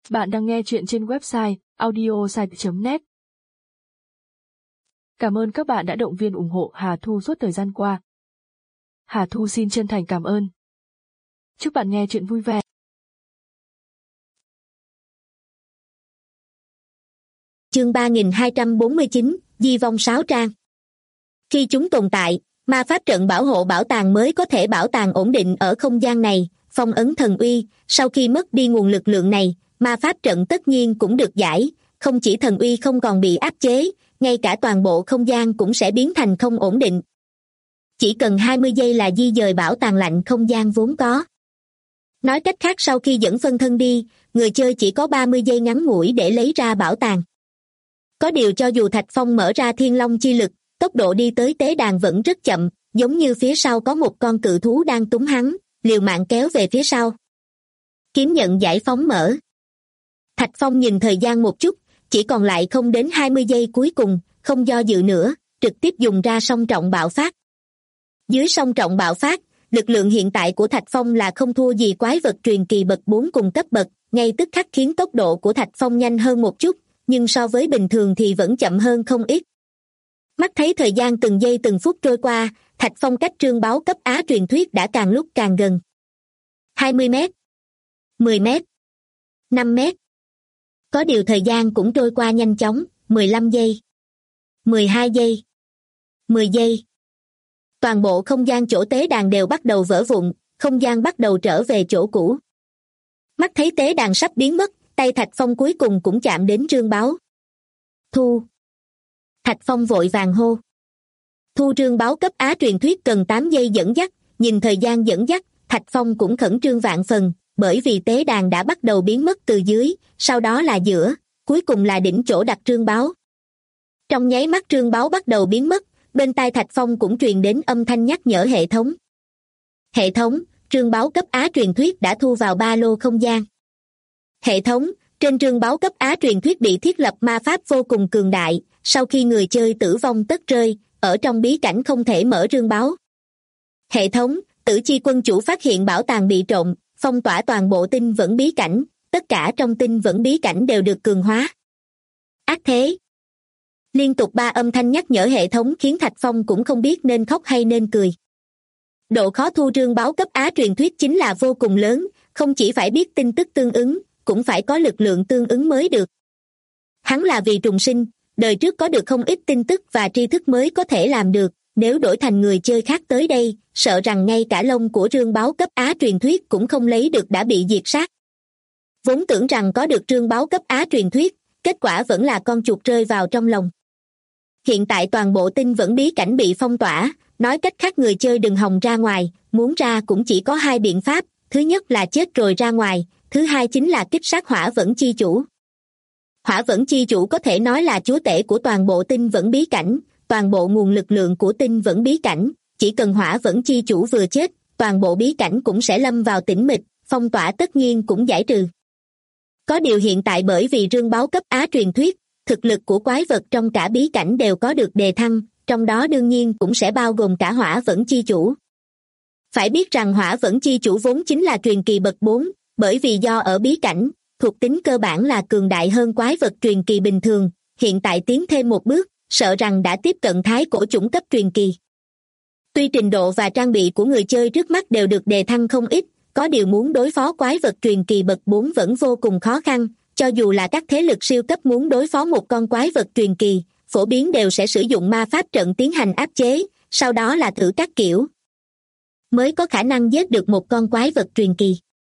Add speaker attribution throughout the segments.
Speaker 1: Bạn đang nghe chuyện trên website audiosite.net. Cảm ơn các bạn đã động viên ủng hộ Hà Thu suốt thời gian qua. Hà Thu xin chân thành cảm ơn. Chúc bạn nghe chuyện vui vẻ.
Speaker 2: Chương 3249, Di vong 6 trang. Khi chúng tồn tại, ma pháp trận bảo hộ bảo tàng mới có thể bảo tàng ổn định ở không gian này. Phong ấn thần uy, sau khi mất đi nguồn lực lượng này, ma pháp trận tất nhiên cũng được giải. Không chỉ thần uy không còn bị áp chế, ngay cả toàn bộ không gian cũng sẽ biến thành không ổn định. Chỉ cần 20 giây là di dời bảo tàng lạnh không gian vốn có. Nói cách khác, sau khi dẫn phân thân đi, người chơi chỉ có 30 giây ngắn ngủi để lấy ra bảo tàng. Có điều cho dù Thạch Phong mở ra thiên long chi lực, tốc độ đi tới tế đàn vẫn rất chậm, giống như phía sau có một con cự thú đang túm hắn, liều mạng kéo về phía sau. Kiếm nhận giải phóng mở. Thạch Phong nhìn thời gian một chút, chỉ còn lại không đến 20 giây cuối cùng, không do dự nữa, trực tiếp dùng ra song trọng bạo phát. Dưới song trọng bạo phát, lực lượng hiện tại của Thạch Phong là không thua gì quái vật truyền kỳ bậc 4 cùng cấp bậc, ngay tức khắc khiến tốc độ của Thạch Phong nhanh hơn một chút, nhưng so với bình thường thì vẫn chậm hơn không ít. Mắt thấy thời gian từng giây từng phút trôi qua, Thạch Phong cách trương báu cấp Á truyền thuyết đã càng lúc càng gần. 20 mét, 10 mét, 5 mét. Có điều thời gian cũng trôi qua nhanh chóng, 15 giây, 12 giây, 10 giây. Toàn bộ không gian chỗ tế đàn đều bắt đầu vỡ vụn, không gian bắt đầu trở về chỗ cũ. Mắt thấy tế đàn sắp biến mất, tay Thạch Phong cuối cùng cũng chạm đến trương báu. Thu. Thạch Phong vội vàng hô. Thu trương báu cấp Á truyền thuyết cần 8 giây dẫn dắt, nhìn thời gian dẫn dắt, Thạch Phong cũng khẩn trương vạn phần, bởi vì tế đàn đã bắt đầu biến mất từ dưới, sau đó là giữa, cuối cùng là đỉnh chỗ đặt trương báu. Trong nháy mắt trương báu bắt đầu biến mất, bên tai Thạch Phong cũng truyền đến âm thanh nhắc nhở hệ thống. Hệ thống, trương báu cấp Á truyền thuyết đã thu vào ba lô không gian. Hệ thống, trên trương báu cấp Á truyền thuyết bị thiết lập ma pháp vô cùng cường đại, sau khi người chơi tử vong tất rơi, ở trong bí cảnh không thể mở trương báu. Hệ thống, Tử Chi quân chủ phát hiện bảo tàng bị trộm, phong tỏa toàn bộ tinh vẫn bí cảnh, tất cả trong tinh vẫn bí cảnh đều được cường hóa. Ác thế. Liên tục 3 âm thanh nhắc nhở hệ thống khiến Thạch Phong cũng không biết nên khóc hay nên cười. Độ khó thu trương báu cấp Á truyền thuyết chính là vô cùng lớn, không chỉ phải biết tin tức tương ứng, cũng phải có lực lượng tương ứng mới được. Hắn là vì trùng sinh, đời trước có được không ít tin tức và tri thức mới có thể làm được, nếu đổi thành người chơi khác tới đây, sợ rằng ngay cả lông của trương báu cấp Á truyền thuyết cũng không lấy được đã bị diệt sát. Vốn tưởng rằng có được trương báu cấp Á truyền thuyết, kết quả vẫn là con chuột rơi vào trong lòng. Hiện tại toàn bộ tinh vẫn bí cảnh bị phong tỏa, nói cách khác người chơi đừng hòng ra ngoài, muốn ra cũng chỉ có 2 biện pháp, thứ nhất là chết rồi ra ngoài, thứ hai chính là kích sát hỏa vẫn chi chủ. Hỏa vẫn chi chủ có thể nói là chúa tể của toàn bộ tinh vẫn bí cảnh, toàn bộ nguồn lực lượng của tinh vẫn bí cảnh, chỉ cần hỏa vẫn chi chủ vừa chết, toàn bộ bí cảnh cũng sẽ lâm vào tĩnh mịch, phong tỏa tất nhiên cũng giải trừ. Có điều hiện tại bởi vì trương báu cấp Á truyền thuyết, thực lực của quái vật trong cả bí cảnh đều có được đề thăng, trong đó đương nhiên cũng sẽ bao gồm cả hỏa vẫn chi chủ. Phải biết rằng hỏa vẫn chi chủ vốn chính là truyền kỳ bậc 4, bởi vì do ở bí cảnh, thuộc tính cơ bản là cường đại hơn quái vật truyền kỳ bình thường, hiện tại tiến thêm một bước, sợ rằng đã tiếp cận thái cổ chủng cấp truyền kỳ. Tuy trình độ và trang bị của người chơi trước mắt đều được đề thăng không ít, có điều muốn đối phó quái vật truyền kỳ bậc 4 vẫn vô cùng khó khăn, cho dù là các thế lực siêu cấp muốn đối phó một con quái vật truyền kỳ, phổ biến đều sẽ sử dụng ma pháp trận tiến hành áp chế, sau đó là thử các kiểu mới có khả năng giết được một con quái vật truyền kỳ.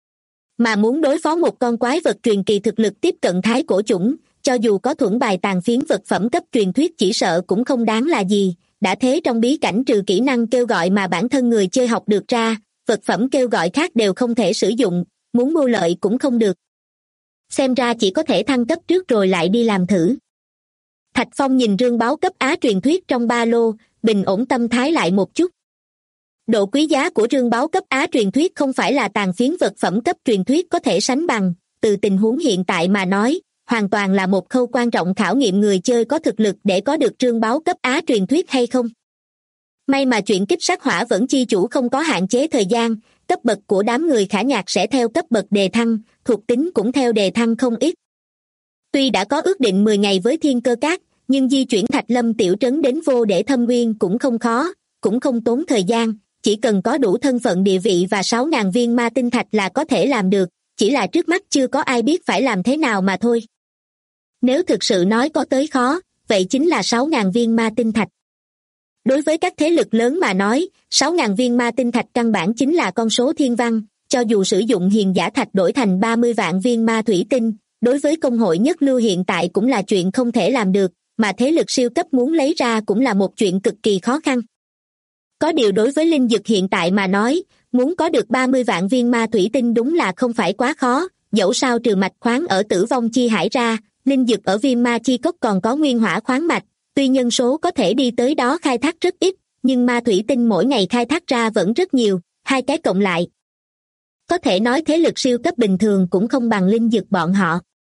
Speaker 2: Mà muốn đối phó một con quái vật truyền kỳ thực lực tiếp cận thái cổ chủng, cho dù có thuẫn bài tàn phiến vật phẩm cấp truyền thuyết chỉ sợ cũng không đáng là gì, đã thế trong bí cảnh trừ kỹ năng kêu gọi mà bản thân người chơi học được ra, vật phẩm kêu gọi khác đều không thể sử dụng, muốn mưu lợi cũng không được. Xem ra chỉ có thể thăng cấp trước rồi lại đi làm thử. Thạch Phong nhìn trương báu cấp Á truyền thuyết trong ba lô, bình ổn tâm thái lại một chút. Độ quý giá của trương báu cấp Á truyền thuyết không phải là tàn phiến vật phẩm cấp truyền thuyết có thể sánh bằng, từ tình huống hiện tại mà nói, hoàn toàn là một khâu quan trọng khảo nghiệm người chơi có thực lực để có được trương báu cấp Á truyền thuyết hay không. May mà chuyện kích sát hỏa vẫn chi chủ không có hạn chế thời gian, cấp bậc của đám người Khả Nhạc sẽ theo cấp bậc đề thăng, thuộc tính cũng theo đề thăng không ít. Tuy đã có ước định 10 ngày với Thiên Cơ Các, nhưng di chuyển Thạch Lâm tiểu trấn đến Vô Để Thâm Nguyên cũng không khó, cũng không tốn thời gian, chỉ cần có đủ thân phận địa vị và 6.000 viên ma tinh thạch là có thể làm được, chỉ là trước mắt chưa có ai biết phải làm thế nào mà thôi. Nếu thực sự nói có tới khó, vậy chính là 6.000 viên ma tinh thạch. Đối với các thế lực lớn mà nói, 6.000 viên ma tinh thạch căn bản chính là con số thiên văn, cho dù sử dụng hiền giả thạch đổi thành 30 vạn viên ma thủy tinh, đối với công hội nhất lưu hiện tại cũng là chuyện không thể làm được, mà thế lực siêu cấp muốn lấy ra cũng là một chuyện cực kỳ khó khăn. Có điều đối với linh dược hiện tại mà nói, muốn có được 30 vạn viên ma thủy tinh đúng là không phải quá khó, dẫu sao trừ mạch khoáng ở Tử Vong Chi Hải ra, linh dược ở Viêm Ma Chi Cốc còn có nguyên hỏa khoáng mạch, tuy nhân số có thể đi tới đó khai thác rất ít, nhưng ma thủy tinh mỗi ngày khai thác ra vẫn rất nhiều, hai cái cộng lại. Có thể nói thế lực siêu cấp bình thường cũng không bằng linh dược bọn họ.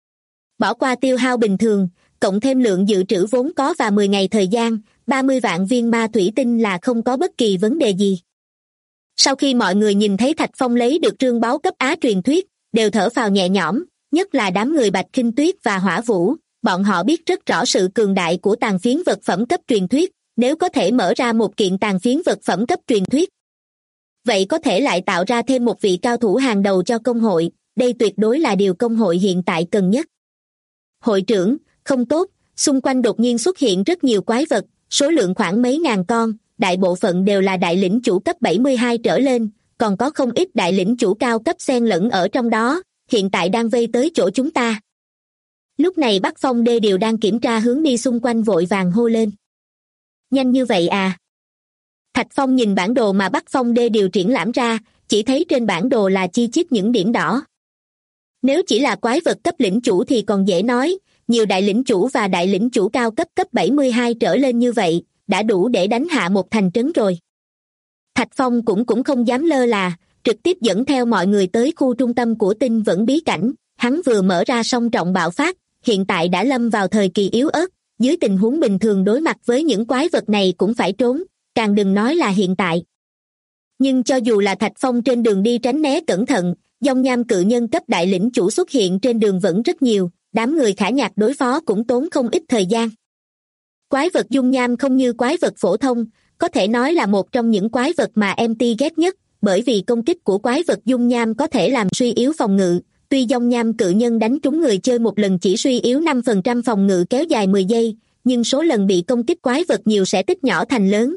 Speaker 2: Bỏ qua tiêu hao bình thường, cộng thêm lượng dự trữ vốn có và 10 ngày thời gian, 30 vạn viên ma thủy tinh là không có bất kỳ vấn đề gì. Sau khi mọi người nhìn thấy Thạch Phong lấy được trương báu cấp Á truyền thuyết, đều thở phào nhẹ nhõm, nhất là đám người Bạch Khinh Tuyết và Hỏa Vũ, bọn họ biết rất rõ sự cường đại của tàn phiến vật phẩm cấp truyền thuyết, nếu có thể mở ra một kiện tàn phiến vật phẩm cấp truyền thuyết. Vậy có thể lại tạo ra thêm một vị cao thủ hàng đầu cho công hội, đây tuyệt đối là điều công hội hiện tại cần nhất. Hội trưởng, không tốt, xung quanh đột nhiên xuất hiện rất nhiều quái vật, số lượng khoảng mấy ngàn con, đại bộ phận đều là đại lĩnh chủ cấp 72 trở lên, còn có không ít đại lĩnh chủ cao cấp xen lẫn ở trong đó, hiện tại đang vây tới chỗ chúng ta. Lúc này Bắc Phong Đê Điều đang kiểm tra hướng đi xung quanh vội vàng hô lên. Nhanh như vậy à? Thạch Phong nhìn bản đồ mà Bắc Phong Đê Điều triển lãm ra, chỉ thấy trên bản đồ là chi chít những điểm đỏ. Nếu chỉ là quái vật cấp lĩnh chủ thì còn dễ nói, nhiều đại lĩnh chủ và đại lĩnh chủ cao cấp cấp 72 trở lên như vậy, đã đủ để đánh hạ một thành trấn rồi. Thạch Phong cũng không dám lơ là, trực tiếp dẫn theo mọi người tới khu trung tâm của Tinh Vẫn bí cảnh, hắn vừa mở ra song trọng bạo phát, hiện tại đã lâm vào thời kỳ yếu ớt, dưới tình huống bình thường đối mặt với những quái vật này cũng phải trốn, càng đừng nói là hiện tại. Nhưng cho dù là Thạch Phong trên đường đi tránh né cẩn thận, dòng nham cự nhân cấp đại lĩnh chủ xuất hiện trên đường vẫn rất nhiều, đám người Khả Nhạc đối phó cũng tốn không ít thời gian. Quái vật dung nham không như quái vật phổ thông, có thể nói là một trong những quái vật mà MT ghét nhất, bởi vì công kích của quái vật dung nham có thể làm suy yếu phòng ngự, tuy dòng nham cự nhân đánh trúng người chơi một lần chỉ suy yếu 5% phòng ngự kéo dài 10 giây, nhưng số lần bị công kích quái vật nhiều sẽ tích nhỏ thành lớn.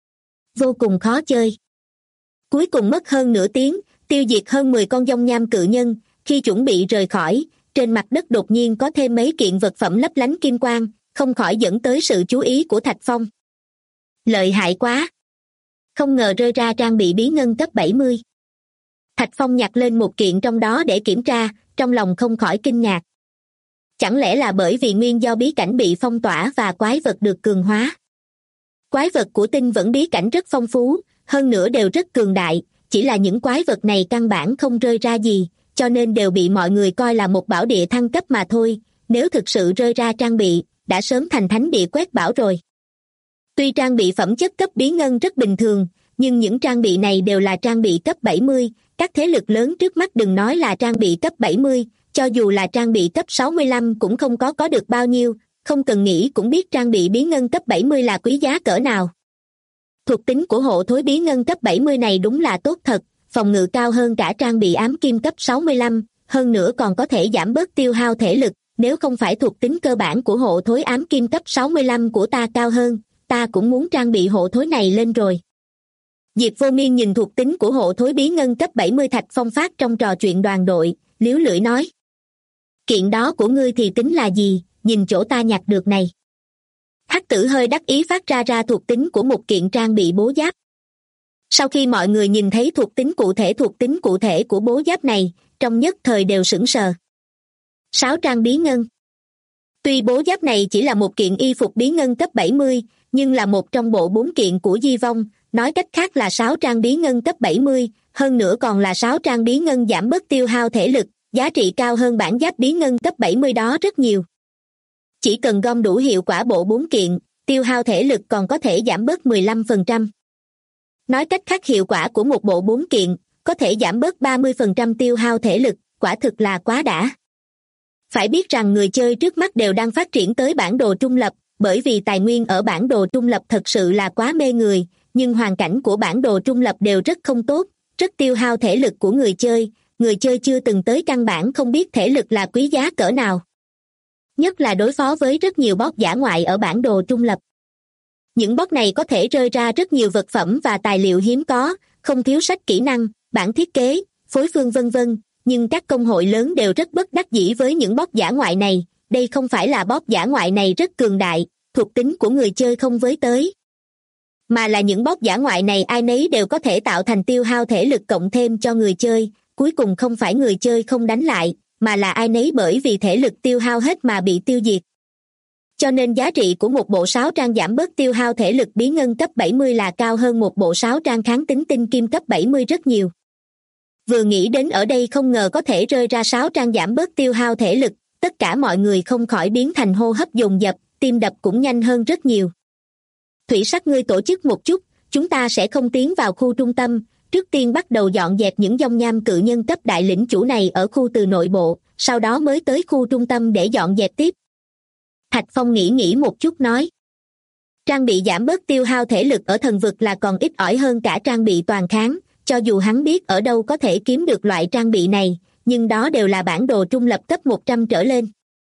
Speaker 2: Vô cùng khó chơi. Cuối cùng mất hơn nửa tiếng, tiêu diệt hơn 10 con dòng nham cự nhân, khi chuẩn bị rời khỏi, trên mặt đất đột nhiên có thêm mấy kiện vật phẩm lấp lánh kim quang, không khỏi dẫn tới sự chú ý của Thạch Phong. Lợi hại quá! Không ngờ rơi ra trang bị bí ngân cấp 70. Thạch Phong nhặt lên một kiện trong đó để kiểm tra, trong lòng không khỏi kinh ngạc. Chẳng lẽ là bởi vì nguyên do bí cảnh bị phong tỏa và quái vật được cường hóa? Quái vật của Tinh Vẫn bí cảnh rất phong phú, hơn nữa đều rất cường đại, chỉ là những quái vật này căn bản không rơi ra gì, cho nên đều bị mọi người coi là một bảo địa thăng cấp mà thôi, nếu thực sự rơi ra trang bị, đã sớm thành thánh địa quét bảo rồi. Tuy trang bị phẩm chất cấp bí ngân rất bình thường, nhưng những trang bị này đều là trang bị cấp 70, các thế lực lớn trước mắt đừng nói là trang bị cấp 70, cho dù là trang bị cấp 65 cũng không có được bao nhiêu, không cần nghĩ cũng biết trang bị bí ngân cấp 70 là quý giá cỡ nào. Thuộc tính của hộ thối bí ngân cấp 70 này đúng là tốt thật, phòng ngự cao hơn cả trang bị ám kim cấp 65, hơn nữa còn có thể giảm bớt tiêu hao thể lực, nếu không phải thuộc tính cơ bản của hộ thối ám kim cấp 65 của ta cao hơn, ta cũng muốn trang bị hộ thối này lên rồi. Diệp Vô Miên nhìn thuộc tính của hộ thối bí ngân cấp 70 Thạch Phong phát trong trò chuyện đoàn đội, liếu lưỡi nói. Kiện đó của ngươi thì tính là gì, nhìn chỗ ta nhặt được này. Hắc Tử hơi đắc ý phát ra thuộc tính của một kiện trang bị bố giáp. Sau khi mọi người nhìn thấy thuộc tính cụ thể của bố giáp này, trong nhất thời đều sửng sờ. 6 trang bí ngân. Tuy bố giáp này chỉ là một kiện y phục bí ngân cấp 70, nhưng là một trong bộ 4 kiện của Di Vong, nói cách khác là 6 trang bí ngân cấp 70, hơn nữa còn là 6 trang bí ngân giảm bớt tiêu hao thể lực, giá trị cao hơn bản giáp bí ngân cấp 70 đó rất nhiều. Chỉ cần gom đủ hiệu quả bộ 4 kiện, tiêu hao thể lực còn có thể giảm bớt 15%. Nói cách khác hiệu quả của một bộ 4 kiện, có thể giảm bớt 30% tiêu hao thể lực, quả thực là quá đã. Phải biết rằng người chơi trước mắt đều đang phát triển tới bản đồ trung lập, bởi vì tài nguyên ở bản đồ trung lập thật sự là quá mê người, nhưng hoàn cảnh của bản đồ trung lập đều rất không tốt, rất tiêu hao thể lực của người chơi chưa từng tới căn bản không biết thể lực là quý giá cỡ nào. Nhất là đối phó với rất nhiều boss dã ngoại ở bản đồ trung lập. Những boss này có thể rơi ra rất nhiều vật phẩm và tài liệu hiếm có, không thiếu sách kỹ năng, bản thiết kế, phối phương vân vân, nhưng các công hội lớn đều rất bất đắc dĩ với những boss dã ngoại này. Đây không phải là boss dã ngoại này rất cường đại, thuộc tính của người chơi không với tới, mà là những boss dã ngoại này ai nấy đều có thể tạo thành tiêu hao thể lực cộng thêm cho người chơi, cuối cùng không phải người chơi không đánh lại, mà là ai nấy bởi vì thể lực tiêu hao hết mà bị tiêu diệt. Cho nên giá trị của một bộ sáo trang giảm bớt tiêu hao thể lực bí ngân cấp 70 là cao hơn một bộ sáo trang kháng tính tinh kim cấp 70 rất nhiều. Vừa nghĩ đến ở đây không ngờ có thể rơi ra sáo trang giảm bớt tiêu hao thể lực, tất cả mọi người không khỏi biến thành hô hấp dồn dập, tim đập cũng nhanh hơn rất nhiều. Thủy Sắc, ngươi tổ chức một chút, chúng ta sẽ không tiến vào khu trung tâm, trước tiên bắt đầu dọn dẹp những dòng nham cự nhân cấp đại lĩnh chủ này ở khu từ nội bộ, sau đó mới tới khu trung tâm để dọn dẹp tiếp. Thạch Phong nghĩ một chút nói. Trang bị giảm bớt tiêu hao thể lực ở thần vực là còn ít ỏi hơn cả trang bị toàn kháng, cho dù hắn biết ở đâu có thể kiếm được loại trang bị này, nhưng đó đều là bản đồ trung lập cấp 100 trở lên.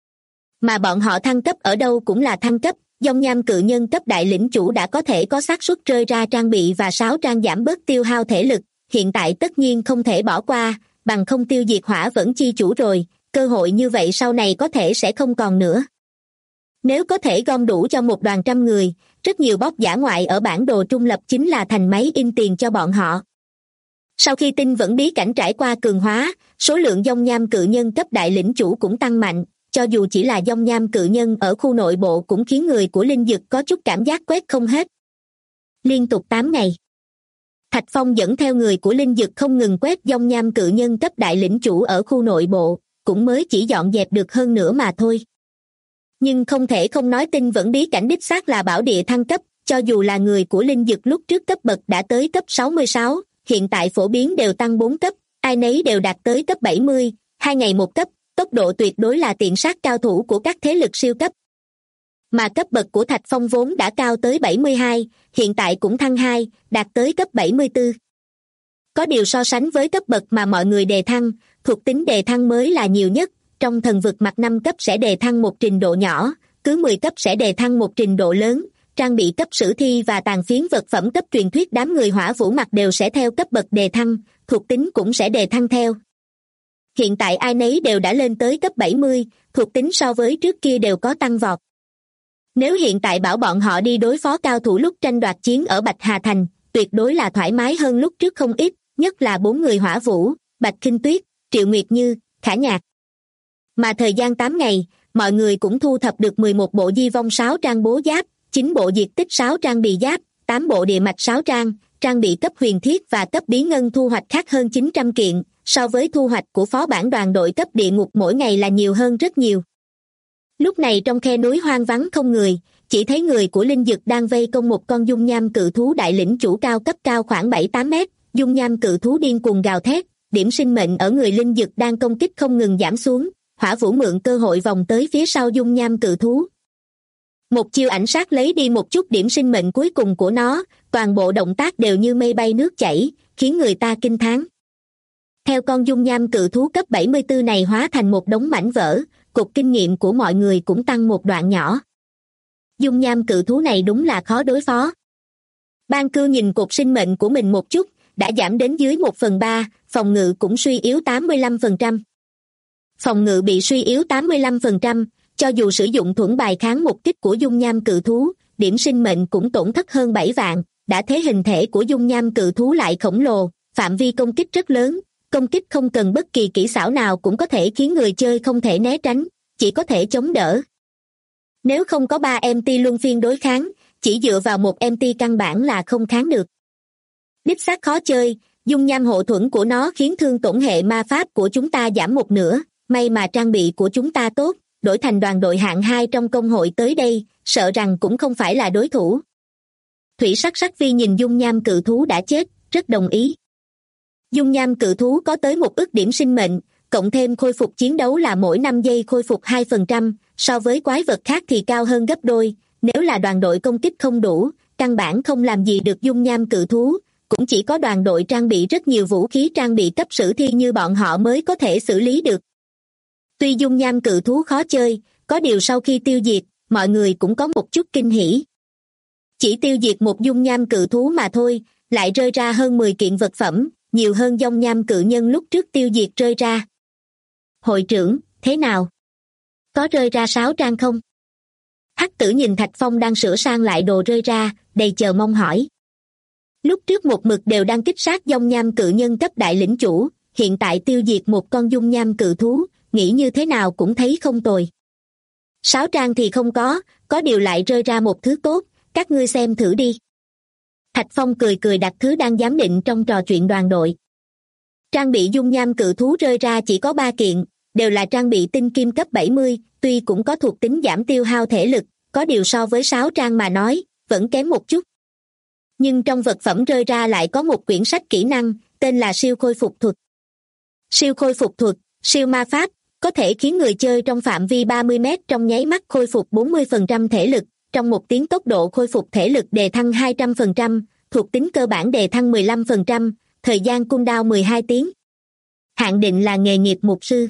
Speaker 2: Mà bọn họ thăng cấp ở đâu cũng là thăng cấp, dòng nham cự nhân cấp đại lĩnh chủ đã có thể có xác suất rơi ra trang bị và sáo trang giảm bớt tiêu hao thể lực, hiện tại tất nhiên không thể bỏ qua, bằng không tiêu diệt hỏa vẫn chi chủ rồi, cơ hội như vậy sau này có thể sẽ không còn nữa. Nếu có thể gom đủ cho một đoàn trăm người, rất nhiều boss dã ngoại ở bản đồ trung lập chính là thành máy in tiền cho bọn họ. Sau khi tinh vẫn bí cảnh trải qua cường hóa, số lượng dòng nham cự nhân cấp đại lĩnh chủ cũng tăng mạnh, cho dù chỉ là dòng nham cự nhân ở khu nội bộ cũng khiến người của linh dực có chút cảm giác quét không hết. Liên tục 8 ngày, Thạch Phong dẫn theo người của linh dực không ngừng quét dòng nham cự nhân cấp đại lĩnh chủ ở khu nội bộ, cũng mới chỉ dọn dẹp được hơn nữa mà thôi. Nhưng không thể không nói tinh vẫn bí cảnh đích xác là bảo địa thăng cấp, cho dù là người của linh dực lúc trước cấp bậc đã tới cấp 66, hiện tại phổ biến đều tăng 4 cấp, ai nấy đều đạt tới cấp 70, 2 ngày một cấp, tốc độ tuyệt đối là tiện sát cao thủ của các thế lực siêu cấp. Mà cấp bậc của Thạch Phong vốn đã cao tới 72, hiện tại cũng thăng 2, đạt tới cấp 74. Có điều so sánh với cấp bậc mà mọi người đề thăng, thuộc tính đề thăng mới là nhiều nhất, trong thần vực mặt 5 cấp sẽ đề thăng một trình độ nhỏ, cứ 10 cấp sẽ đề thăng một trình độ lớn, trang bị cấp sử thi và tàn phiến vật phẩm cấp truyền thuyết đám người hỏa vũ mặt đều sẽ theo cấp bậc đề thăng, thuộc tính cũng sẽ đề thăng theo. Hiện tại ai nấy đều đã lên tới cấp 70, thuộc tính so với trước kia đều có tăng vọt. Nếu hiện tại bảo bọn họ đi đối phó cao thủ lúc tranh đoạt chiến ở Bạch Hà Thành, tuyệt đối là thoải mái hơn lúc trước không ít, nhất là 4 người hỏa vũ, Bạch Khinh Tuyết, Triệu Nguyệt Như, Khả Nhạc. Mà thời gian 8 ngày, mọi người cũng thu thập được 11 bộ di vong sáo trang bố giáp, 9 bộ diệt tích sáo trang bì giáp, 8 bộ địa mạch sáo trang bị cấp huyền thiết và cấp bí ngân thu hoạch khác hơn 900 kiện, so với thu hoạch của phó bản đoàn đội cấp địa ngục mỗi ngày là nhiều hơn rất nhiều. Lúc này trong khe núi hoang vắng không người, chỉ thấy người của linh dực đang vây công một con dung nham cự thú đại lĩnh chủ cao cấp cao khoảng 7-8 mét, dung nham cự thú điên cuồng gào thét, điểm sinh mệnh ở người linh dực đang công kích không ngừng giảm xuống, hỏa vũ mượn cơ hội vòng tới phía sau dung nham cự thú. Một chiêu ảnh sát lấy đi một chút điểm sinh mệnh cuối cùng của nó, toàn bộ động tác đều như mây bay nước chảy, khiến người ta kinh thán. Theo con dung nham cự thú cấp 74 này hóa thành một đống mảnh vỡ, cục kinh nghiệm của mọi người cũng tăng một đoạn nhỏ. Dung nham cự thú này đúng là khó đối phó. Ban Cư nhìn cột sinh mệnh của mình một chút, đã giảm đến dưới 1/3, phòng ngự cũng suy yếu 85%. Phòng ngự bị suy yếu 85%, cho dù sử dụng thuẫn bài kháng một kích của dung nham cự thú, điểm sinh mệnh cũng tổn thất hơn 7 vạn, đã thế hình thể của dung nham cự thú lại khổng lồ, phạm vi công kích rất lớn, công kích không cần bất kỳ kỹ xảo nào cũng có thể khiến người chơi không thể né tránh, chỉ có thể chống đỡ. Nếu không có 3 MT luân phiên đối kháng, chỉ dựa vào một MT căn bản là không kháng được. Đích xác khó chơi, dung nham hộ thuẫn của nó khiến thương tổn hệ ma pháp của chúng ta giảm một nửa, may mà trang bị của chúng ta tốt, đổi thành đoàn đội hạng 2 trong công hội tới đây, sợ rằng cũng không phải là đối thủ. Thủy Sắc Vi nhìn dung nham cự thú đã chết, rất đồng ý. Dung nham cự thú có tới 1 ức điểm sinh mệnh, cộng thêm khôi phục chiến đấu là mỗi 5 giây khôi phục 2%, so với quái vật khác thì cao hơn gấp đôi. Nếu là đoàn đội công kích không đủ, căn bản không làm gì được dung nham cự thú, cũng chỉ có đoàn đội trang bị rất nhiều vũ khí trang bị cấp sử thi như bọn họ mới có thể xử lý được. Tuy dung nham cự thú khó chơi, có điều sau khi tiêu diệt, mọi người cũng có một chút kinh hỉ. Chỉ tiêu diệt một dung nham cự thú mà thôi, lại rơi ra hơn 10 kiện vật phẩm, nhiều hơn dung nham cự nhân lúc trước tiêu diệt rơi ra. Hội trưởng, thế nào? Có rơi ra 6 trang không? Hắc tử nhìn Thạch Phong đang sửa sang lại đồ rơi ra, đầy chờ mong hỏi. Lúc trước một mực đều đang kích sát dung nham cự nhân cấp đại lĩnh chủ, hiện tại tiêu diệt một con dung nham cự thú, nghĩ như thế nào cũng thấy không tồi. 6 trang thì không có điều lại rơi ra một thứ tốt, các ngươi xem thử đi. Thạch Phong cười cười đặt thứ đang giám định trong trò chuyện đoàn đội. Trang bị dung nham cự thú rơi ra chỉ có 3 kiện, đều là trang bị tinh kim cấp 70, tuy cũng có thuộc tính giảm tiêu hao thể lực, có điều so với 6 trang mà nói, vẫn kém một chút. Nhưng trong vật phẩm rơi ra lại có một quyển sách kỹ năng, tên là siêu khôi phục thuật. Siêu khôi phục thuật, siêu ma pháp, có thể khiến người chơi trong phạm vi 30 mét trong nháy mắt khôi phục 40% thể lực, trong 1 tiếng tốc độ khôi phục thể lực đề thăng 200%, thuộc tính cơ bản đề thăng 15%, thời gian cooldown 12 tiếng. Hạn định là nghề nghiệp mục sư.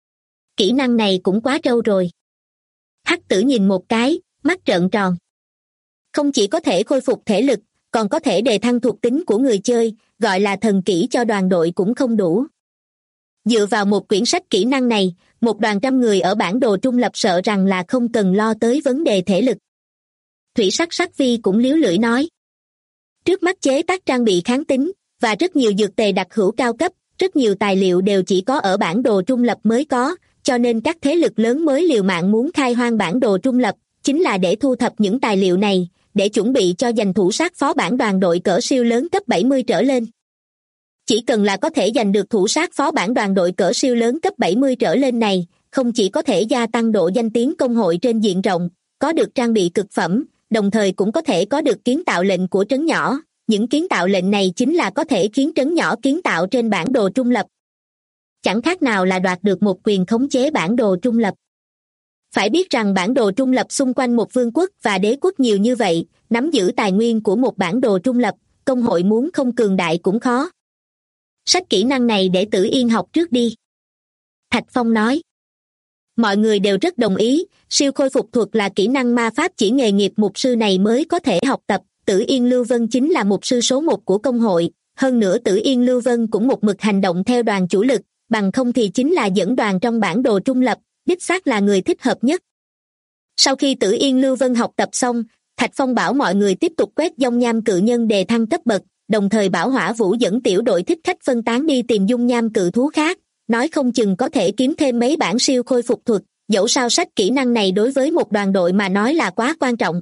Speaker 2: Kỹ năng này cũng quá trâu rồi. Hắc tử nhìn một cái, mắt trợn tròn. Không chỉ có thể khôi phục thể lực, còn có thể đề thăng thuộc tính của người chơi, gọi là thần kỹ cho đoàn đội cũng không đủ. Dựa vào một quyển sách kỹ năng này, một đoàn trăm người ở bản đồ trung lập sợ rằng là không cần lo tới vấn đề thể lực. Thủy sắc sắc vi cũng líu lưỡi nói. Trước mắt chế tác trang bị kháng tính, và rất nhiều dược tề đặc hữu cao cấp, rất nhiều tài liệu đều chỉ có ở bản đồ trung lập mới có, cho nên các thế lực lớn mới liều mạng muốn khai hoang bản đồ trung lập, chính là để thu thập những tài liệu này, để chuẩn bị cho giành thủ sát phó bản đoàn đội cỡ siêu lớn cấp 70 trở lên. Chỉ cần là có thể giành được thủ sát phó bản đoàn đội cỡ siêu lớn cấp 70 trở lên này, không chỉ có thể gia tăng độ danh tiếng công hội trên diện rộng, có được trang bị cực phẩm, đồng thời cũng có thể có được kiến tạo lệnh của trấn nhỏ. Những kiến tạo lệnh này chính là có thể khiến trấn nhỏ kiến tạo trên bản đồ trung lập. Chẳng khác nào là đoạt được một quyền khống chế bản đồ trung lập. Phải biết rằng bản đồ trung lập xung quanh một vương quốc và đế quốc nhiều như vậy, nắm giữ tài nguyên của một bản đồ trung lập, công hội muốn không cường đại cũng khó. Sách kỹ năng này để Tử Yên học trước đi. Thạch Phong nói. Mọi người đều rất đồng ý, siêu khôi phục thuật là kỹ năng ma pháp chỉ nghề nghiệp mục sư này mới có thể học tập. Tử Yên Lưu Vân chính là mục sư số 1 của công hội, hơn nữa Tử Yên Lưu Vân cũng một mực hành động theo đoàn chủ lực, bằng không thì chính là dẫn đoàn trong bản đồ trung lập, đích xác là người thích hợp nhất. Sau khi Tử Yên Lưu Vân học tập xong, Thạch Phong bảo mọi người tiếp tục quét dung nham cự nhân đề thăng cấp bậc, đồng thời bảo Hỏa Vũ dẫn tiểu đội thích khách phân tán đi tìm dung nham cự thú khác, nói không chừng có thể kiếm thêm mấy bản siêu khôi phục thuật, dẫu sao sách kỹ năng này đối với một đoàn đội mà nói là quá quan trọng.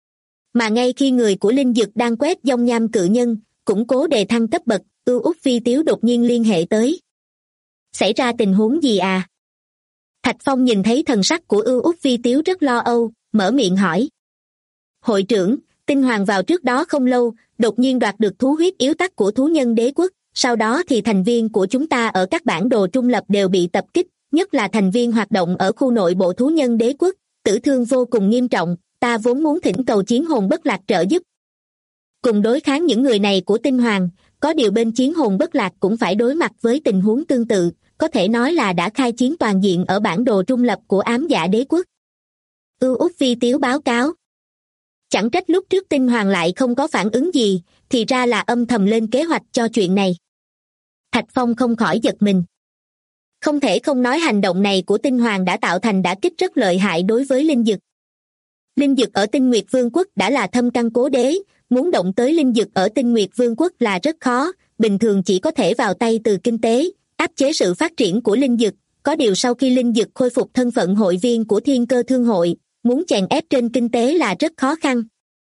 Speaker 2: Mà ngay khi người của Linh Dực đang quét dung nham cự nhân, củng cố đề thăng cấp bậc, Ưu Úc Phi Tiếu đột nhiên liên hệ tới. Xảy ra tình huống gì à? Thạch Phong nhìn thấy thần sắc của Ưu Úc Phi Tiếu rất lo âu, mở miệng hỏi. Hội trưởng, Tinh Hoàng vào trước đó không lâu, đột nhiên đoạt được thú huyết yếu tắc của thú nhân đế quốc, sau đó thì thành viên của chúng ta ở các bản đồ trung lập đều bị tập kích, nhất là thành viên hoạt động ở khu nội bộ thú nhân đế quốc, tử thương vô cùng nghiêm trọng, ta vốn muốn thỉnh cầu chiến hồn bất lạc trợ giúp. Cùng đối kháng những người này của Tinh Hoàng, có điều bên chiến hồn bất lạc cũng phải đối mặt với tình huống tương tự, có thể nói là đã khai chiến toàn diện ở bản đồ trung lập của ám dạ đế quốc. Ưu Úc Phi Tiếu báo cáo. Chẳng trách lúc trước Tinh Hoàng lại không có phản ứng gì, thì ra là âm thầm lên kế hoạch cho chuyện này. Thạch Phong không khỏi giật mình. Không thể không nói hành động này của Tinh Hoàng đã tạo thành đả kích rất lợi hại đối với Linh Dực. Linh Dực ở Tinh Nguyệt Vương quốc đã là thâm căn cố đế, muốn động tới Linh Dực ở Tinh Nguyệt Vương quốc là rất khó, bình thường chỉ có thể vào tay từ kinh tế, áp chế sự phát triển của Linh Dực, có điều sau khi Linh Dực khôi phục thân phận hội viên của Thiên Cơ Thương hội, muốn chèn ép trên kinh tế là rất khó khăn.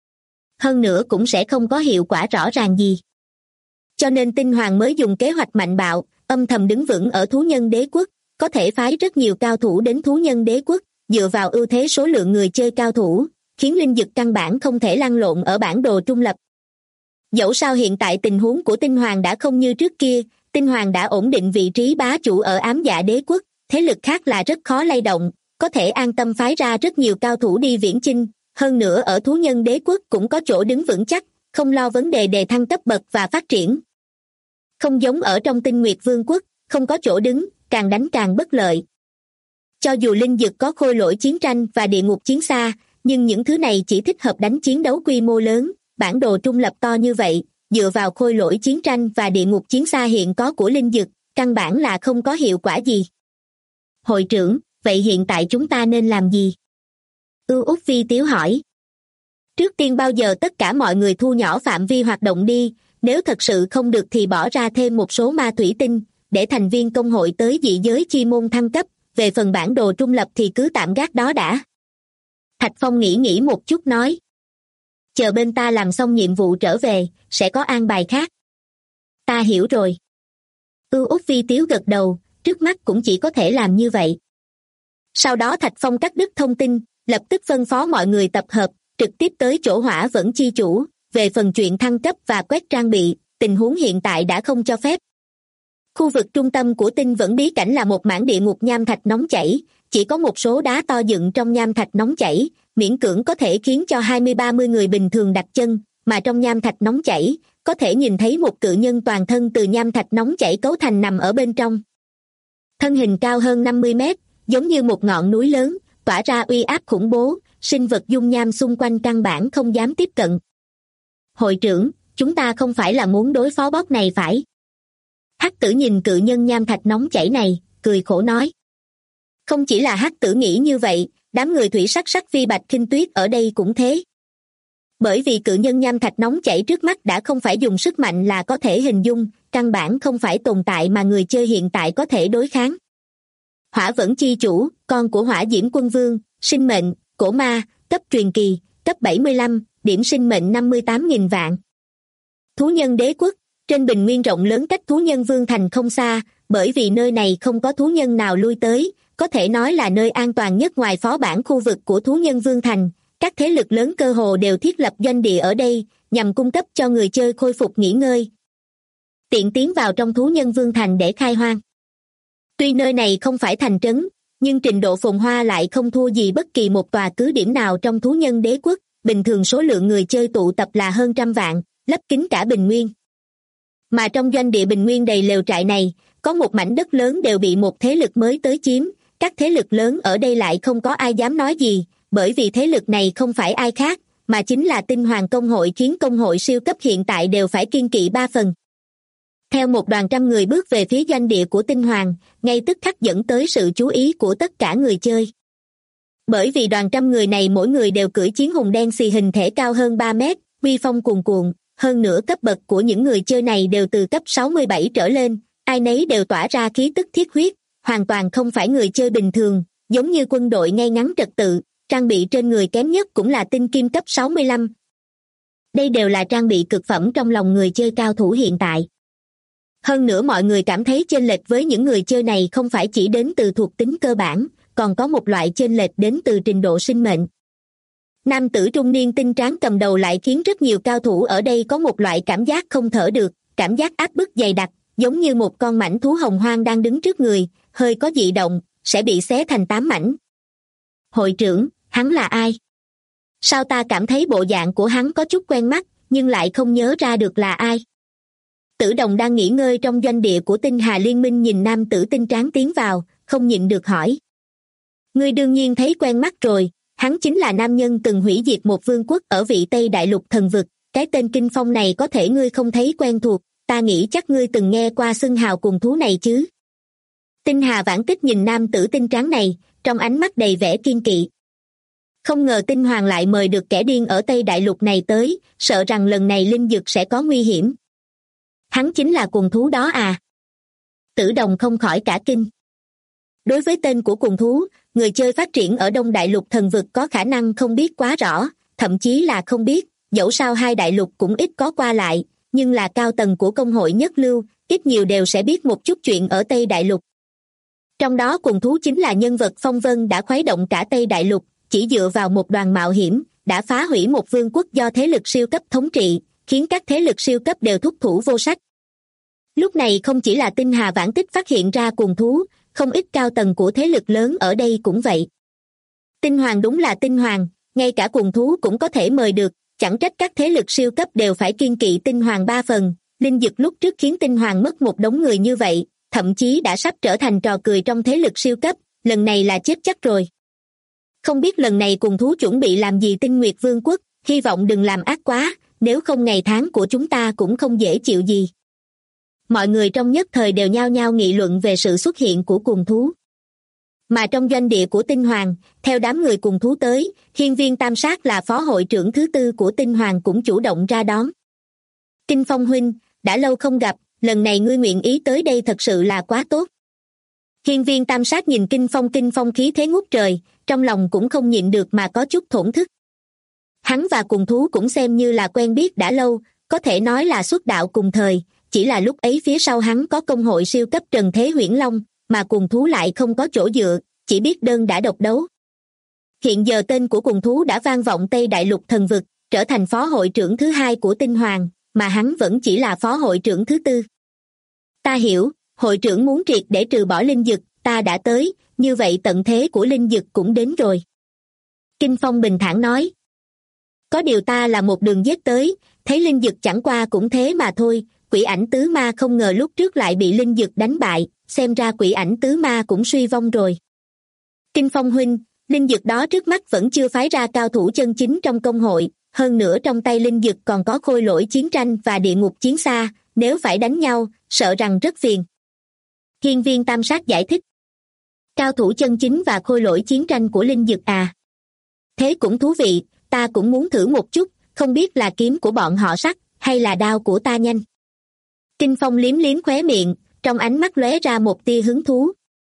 Speaker 2: Hơn nữa cũng sẽ không có hiệu quả rõ ràng gì. Cho nên Tinh Hoàng mới dùng kế hoạch mạnh bạo, âm thầm đứng vững ở thú nhân đế quốc, có thể phái rất nhiều cao thủ đến thú nhân đế quốc, dựa vào ưu thế số lượng người chơi cao thủ, khiến Linh Dực căn bản không thể lăn lộn ở bản đồ trung lập. Dẫu sao hiện tại tình huống của Tinh Hoàng đã không như trước kia, Tinh Hoàng đã ổn định vị trí bá chủ ở Ám Dạ Đế quốc, thế lực khác là rất khó lay động, có thể an tâm phái ra rất nhiều cao thủ đi viễn chinh, hơn nữa ở Thú Nhân Đế quốc cũng có chỗ đứng vững chắc, không lo vấn đề đề thăng cấp bậc và phát triển. Không giống ở trong Tinh Nguyệt Vương quốc, không có chỗ đứng, càng đánh càng bất lợi. Cho dù linh dực có khôi lỗi chiến tranh và địa ngục chiến xa, nhưng những thứ này chỉ thích hợp đánh chiến đấu quy mô lớn, bản đồ trung lập to như vậy, dựa vào khôi lỗi chiến tranh và địa ngục chiến xa hiện có của linh dực, căn bản là không có hiệu quả gì. Hội trưởng, vậy hiện tại chúng ta nên làm gì? Út Vi Tiếu hỏi. Trước tiên bao giờ tất cả mọi người thu nhỏ phạm vi hoạt động đi, nếu thật sự không được thì bỏ ra thêm một số ma thủy tinh, để thành viên công hội tới dị giới chi môn thăng cấp, về phần bản đồ trung lập thì cứ tạm gác đó đã. Thạch Phong nghĩ một chút nói. Chờ bên ta làm xong nhiệm vụ trở về, sẽ có an bài khác. Ta hiểu rồi. Út Vi Tiếu gật đầu, trước mắt cũng chỉ có thể làm như vậy. Sau đó Thạch Phong cắt đứt thông tin, lập tức phân phó mọi người tập hợp, trực tiếp tới chỗ Hỏa Vẫn chi chủ, về phần chuyện thăng cấp và quét trang bị, tình huống hiện tại đã không cho phép. Khu vực trung tâm của Tinh Vẫn bí cảnh là một mảng địa ngục nham thạch nóng chảy, chỉ có một số đá to dựng trong nham thạch nóng chảy, miễn cưỡng có thể khiến cho 20-30 người bình thường đặt chân, mà trong nham thạch nóng chảy, có thể nhìn thấy một cự nhân toàn thân từ nham thạch nóng chảy cấu thành nằm ở bên trong. Thân hình cao hơn 50 mét, giống như một ngọn núi lớn, tỏa ra uy áp khủng bố, sinh vật dung nham xung quanh căn bản không dám tiếp cận. Hội trưởng, chúng ta không phải là muốn đối phó boss này phải? Hắc Tử nhìn cự nhân nham thạch nóng chảy này, cười khổ nói. Không chỉ là Hắc Tử nghĩ như vậy, đám người thủy sắc sắc phi bạch khinh tuyết ở đây cũng thế. Bởi vì cự nhân nham thạch nóng chảy trước mắt đã không phải dùng sức mạnh là có thể hình dung, căn bản không phải tồn tại mà người chơi hiện tại có thể đối kháng. Hỏa Vẫn chi chủ, con của Hỏa Diễm Quân Vương, sinh mệnh, cổ ma, cấp truyền kỳ, cấp 75, điểm sinh mệnh 58.000 vạn. Thú Nhân Đế quốc, trên bình nguyên rộng lớn cách Thú Nhân Vương thành không xa, bởi vì nơi này không có thú nhân nào lui tới, có thể nói là nơi an toàn nhất ngoài phó bản khu vực của Thú Nhân Vương thành. Các thế lực lớn cơ hồ đều thiết lập doanh địa ở đây, nhằm cung cấp cho người chơi khôi phục nghỉ ngơi, tiện tiến vào trong Thú Nhân Vương thành để khai hoang. Tuy nơi này không phải thành trấn, nhưng trình độ phồn hoa lại không thua gì bất kỳ một tòa cứ điểm nào trong Thú Nhân Đế quốc, bình thường số lượng người chơi tụ tập là hơn 100 vạn, lấp kín cả bình nguyên. Mà trong doanh địa bình nguyên đầy lều trại này, có một mảnh đất lớn đều bị một thế lực mới tới chiếm, các thế lực lớn ở đây lại không có ai dám nói gì, bởi vì thế lực này không phải ai khác, mà chính là Tinh Hoàng công hội, khiến công hội siêu cấp hiện tại đều phải kiêng kỵ 3 phần. Theo một đoàn trăm người bước về phía doanh địa của Tinh Hoàng, ngay tức khắc dẫn tới sự chú ý của tất cả người chơi. Bởi vì đoàn trăm người này mỗi người đều cưỡi chiến hùng đen xì hình thể cao hơn 3 mét, uy phong cuồn cuộn, hơn nữa cấp bậc của những người chơi này đều từ cấp 67 trở lên, ai nấy đều tỏa ra khí tức thiết huyết, hoàn toàn không phải người chơi bình thường, giống như quân đội ngay ngắn trật tự, trang bị trên người kém nhất cũng là tinh kim cấp 65. Đây đều là trang bị cực phẩm trong lòng người chơi cao thủ hiện tại. Hơn nữa mọi người cảm thấy chênh lệch với những người chơi này không phải chỉ đến từ thuộc tính cơ bản, còn có một loại chênh lệch đến từ trình độ sinh mệnh. Nam tử trung niên tinh tráng cầm đầu lại khiến rất nhiều cao thủ ở đây có một loại cảm giác không thở được, cảm giác áp bức dày đặc, giống như một con mãnh thú hồng hoang đang đứng trước người, hơi có dị động, sẽ bị xé thành 8 mảnh. Hội trưởng, hắn là ai? Sao ta cảm thấy bộ dạng của hắn có chút quen mắt, nhưng lại không nhớ ra được là ai? Tử Đồng đang nghỉ ngơi trong doanh địa của Tinh Hà Liên minh nhìn nam tử tinh tráng tiến vào, không nhịn được hỏi. Ngươi đương nhiên thấy quen mắt rồi, hắn chính là nam nhân từng hủy diệt một vương quốc ở vị Tây Đại Lục thần vực, cái tên Kinh Phong này có thể ngươi không thấy quen thuộc, ta nghĩ chắc ngươi từng nghe qua xưng hào cùng thú này chứ. Tinh Hà Vãn Tích nhìn nam tử tinh tráng này, trong ánh mắt đầy vẻ kiên kỵ. Không ngờ Tinh Hoàng lại mời được kẻ điên ở Tây Đại Lục này tới, sợ rằng lần này linh dược sẽ có nguy hiểm. Hắn chính là cùng thú đó à? Tử Đồng không khỏi cả kinh. Đối với tên của cùng thú, người chơi phát triển ở Đông Đại Lục thần vực có khả năng không biết quá rõ, thậm chí là không biết, dẫu sao hai đại lục cũng ít có qua lại, nhưng là cao tầng của công hội nhất lưu, ít nhiều đều sẽ biết một chút chuyện ở Tây Đại Lục. Trong đó cùng thú chính là nhân vật phong vân đã khuấy động cả Tây Đại Lục, chỉ dựa vào một đoàn mạo hiểm, đã phá hủy một vương quốc do thế lực siêu cấp thống trị, khiến các thế lực siêu cấp đều thúc thủ vô sách. Lúc này không chỉ là Tinh Hà Vãn Tích phát hiện ra cuồng thú, không ít cao tầng của thế lực lớn ở đây cũng vậy. Tinh Hoàng đúng là Tinh Hoàng, ngay cả cuồng thú cũng có thể mời được, chẳng trách các thế lực siêu cấp đều phải kiêng kỵ Tinh Hoàng 3 phần. Linh Dực lúc trước khiến Tinh Hoàng mất một đống người như vậy, thậm chí đã sắp trở thành trò cười trong thế lực siêu cấp, lần này là chết chắc rồi. Không biết lần này cuồng thú chuẩn bị làm gì Tinh Nguyệt Vương quốc, hy vọng đừng làm ác quá, nếu không ngày tháng của chúng ta cũng không dễ chịu gì. Mọi người trong nhất thời đều nhao nhao nghị luận về sự xuất hiện của cuồng thú. Mà trong doanh địa của Tinh Hoàng, theo đám người cuồng thú tới, Hiên Viên Tam Sát là phó hội trưởng thứ 4 của Tinh Hoàng cũng chủ động ra đón. Kinh Phong huynh, đã lâu không gặp, lần này ngươi nguyện ý tới đây thật sự là quá tốt. Hiên Viên Tam Sát nhìn Kinh Phong khí thế ngút trời, trong lòng cũng không nhịn được mà có chút thổn thức. Hắn và cuồng thú cũng xem như là quen biết đã lâu, có thể nói là xuất đạo cùng thời, chỉ là lúc ấy phía sau hắn có công hội siêu cấp Trần Thế Huyễn Long, mà cuồng thú lại không có chỗ dựa, chỉ biết đơn đả độc đấu. Hiện giờ tên của cuồng thú đã vang vọng Tây Đại Lục thần vực, trở thành phó hội trưởng thứ 2 của Tinh Hoàng, mà hắn vẫn chỉ là phó hội trưởng thứ 4. Ta hiểu, hội trưởng muốn triệt để trừ bỏ linh dực, ta đã tới, như vậy tận thế của linh dực cũng đến rồi. Kinh Phong bình thản nói. Có điều ta là một đường giết tới, thấy linh dực chẳng qua cũng thế mà thôi, Quỷ Ảnh Tứ Ma không ngờ lúc trước lại bị linh dực đánh bại, xem ra Quỷ Ảnh Tứ Ma cũng suy vong rồi. Kinh Phong huynh, linh dực đó trước mắt vẫn chưa phái ra cao thủ chân chính trong công hội, hơn nữa trong tay linh dực còn có khôi lỗi chiến tranh và địa ngục chiến xa, nếu phải đánh nhau, sợ rằng rất phiền. Hiên Viên Tam Sát giải thích. Cao thủ chân chính và khôi lỗi chiến tranh của linh dực à? Thế cũng thú vị, ta cũng muốn thử một chút, không biết là kiếm của bọn họ sắc, hay là đao của ta nhanh. Kinh Phong liếm liếm khóe miệng, trong ánh mắt lóe ra một tia hứng thú.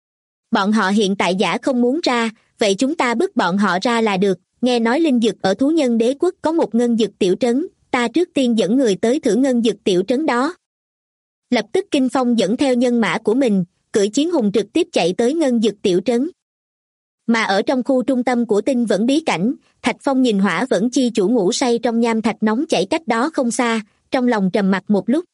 Speaker 2: Bọn họ hiện tại giả không muốn ra, vậy chúng ta bức bọn họ ra là được, nghe nói linh dực ở Thú Nhân Đế Quốc có một ngân dực tiểu trấn, ta trước tiên dẫn người tới thử ngân dực tiểu trấn đó. Lập tức Kinh Phong dẫn theo nhân mã của mình, cưỡi chiến hùng trực tiếp chạy tới ngân dực tiểu trấn. Mà ở trong khu trung tâm của Tinh Vẫn bí cảnh, Thạch Phong nhìn Hỏa Vẫn chi chủ ngủ say trong nham thạch nóng chảy cách đó không xa, trong lòng trầm mặc một lúc.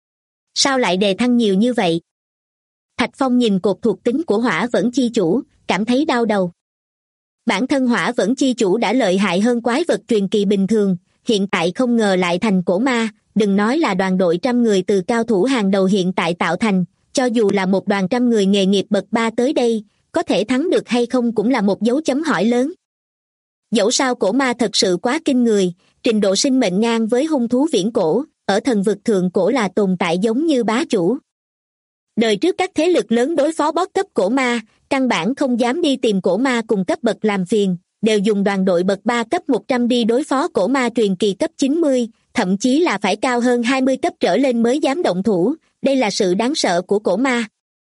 Speaker 2: Sao lại đề thăng nhiều như vậy? Thạch Phong nhìn cột thuộc tính của Hỏa Vẫn chi chủ, cảm thấy đau đầu. Bản thân Hỏa Vẫn chi chủ đã lợi hại hơn quái vật truyền kỳ bình thường, hiện tại không ngờ lại thành cổ ma, đừng nói là đoàn đội 100 người từ cao thủ hàng đầu hiện tại tạo thành, cho dù là một đoàn 100 người nghề nghiệp bậc 3 tới đây, có thể thắng được hay không cũng là một dấu chấm hỏi lớn. Dẫu sao cổ ma thật sự quá kinh người, trình độ sinh mệnh ngang với hung thú viễn cổ, ở thần vực thượng cổ là tồn tại giống như bá chủ. Đời trước các thế lực lớn đối phó boss cấp cổ ma, căn bản không dám đi tìm cổ ma cùng cấp bậc làm phiền, đều dùng đoàn đội bậc 3 cấp 100 đi đối phó cổ ma truyền kỳ cấp 90, thậm chí là phải cao hơn 20 cấp trở lên mới dám động thủ, đây là sự đáng sợ của cổ ma.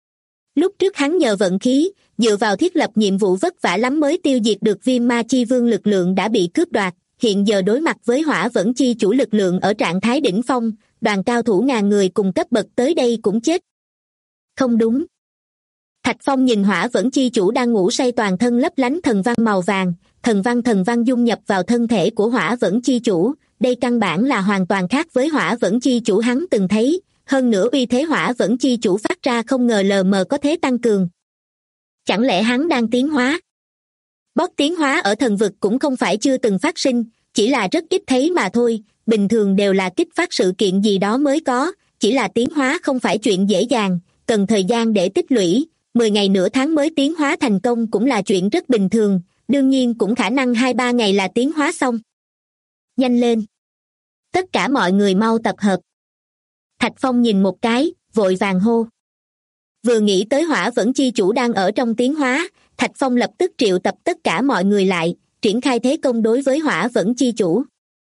Speaker 2: Lúc trước hắn nhờ vận khí, dựa vào thiết lập nhiệm vụ vất vả lắm mới tiêu diệt được Viêm Ma Chi Vương lực lượng đã bị cướp đoạt, hiện giờ đối mặt với Hỏa Vẫn chi chủ lực lượng ở trạng thái đỉnh phong, đoàn cao thủ ngàn người cùng cấp bậc tới đây cũng chết. Không đúng. Thạch Phong nhìn Hỏa Vẫn chi chủ đang ngủ say toàn thân lấp lánh thần văn màu vàng, thần văn dung nhập vào thân thể của Hỏa Vẫn chi chủ, đây căn bản là hoàn toàn khác với Hỏa Vẫn chi chủ hắn từng thấy, hơn nữa uy thế Hỏa Vẫn chi chủ phát ra không ngờ lờ mờ có thế tăng cường. Chẳng lẽ hắn đang tiến hóa? Boss tiến hóa ở thần vực cũng không phải chưa từng phát sinh, chỉ là rất ít thấy mà thôi, bình thường đều là kích phát sự kiện gì đó mới có, chỉ là tiến hóa không phải chuyện dễ dàng, cần thời gian để tích lũy, 10 ngày nửa tháng mới tiến hóa thành công cũng là chuyện rất bình thường, đương nhiên cũng khả năng 2-3 ngày là tiến hóa xong. Nhanh lên! Tất cả mọi người mau tập hợp. Thạch Phong nhìn một cái, vội vàng hô. Vừa nghĩ tới Hỏa Vẫn chi chủ đang ở trong tiến hóa, Thạch Phong lập tức triệu tập tất cả mọi người lại, triển khai thế công đối với Hỏa Vẫn chi chủ.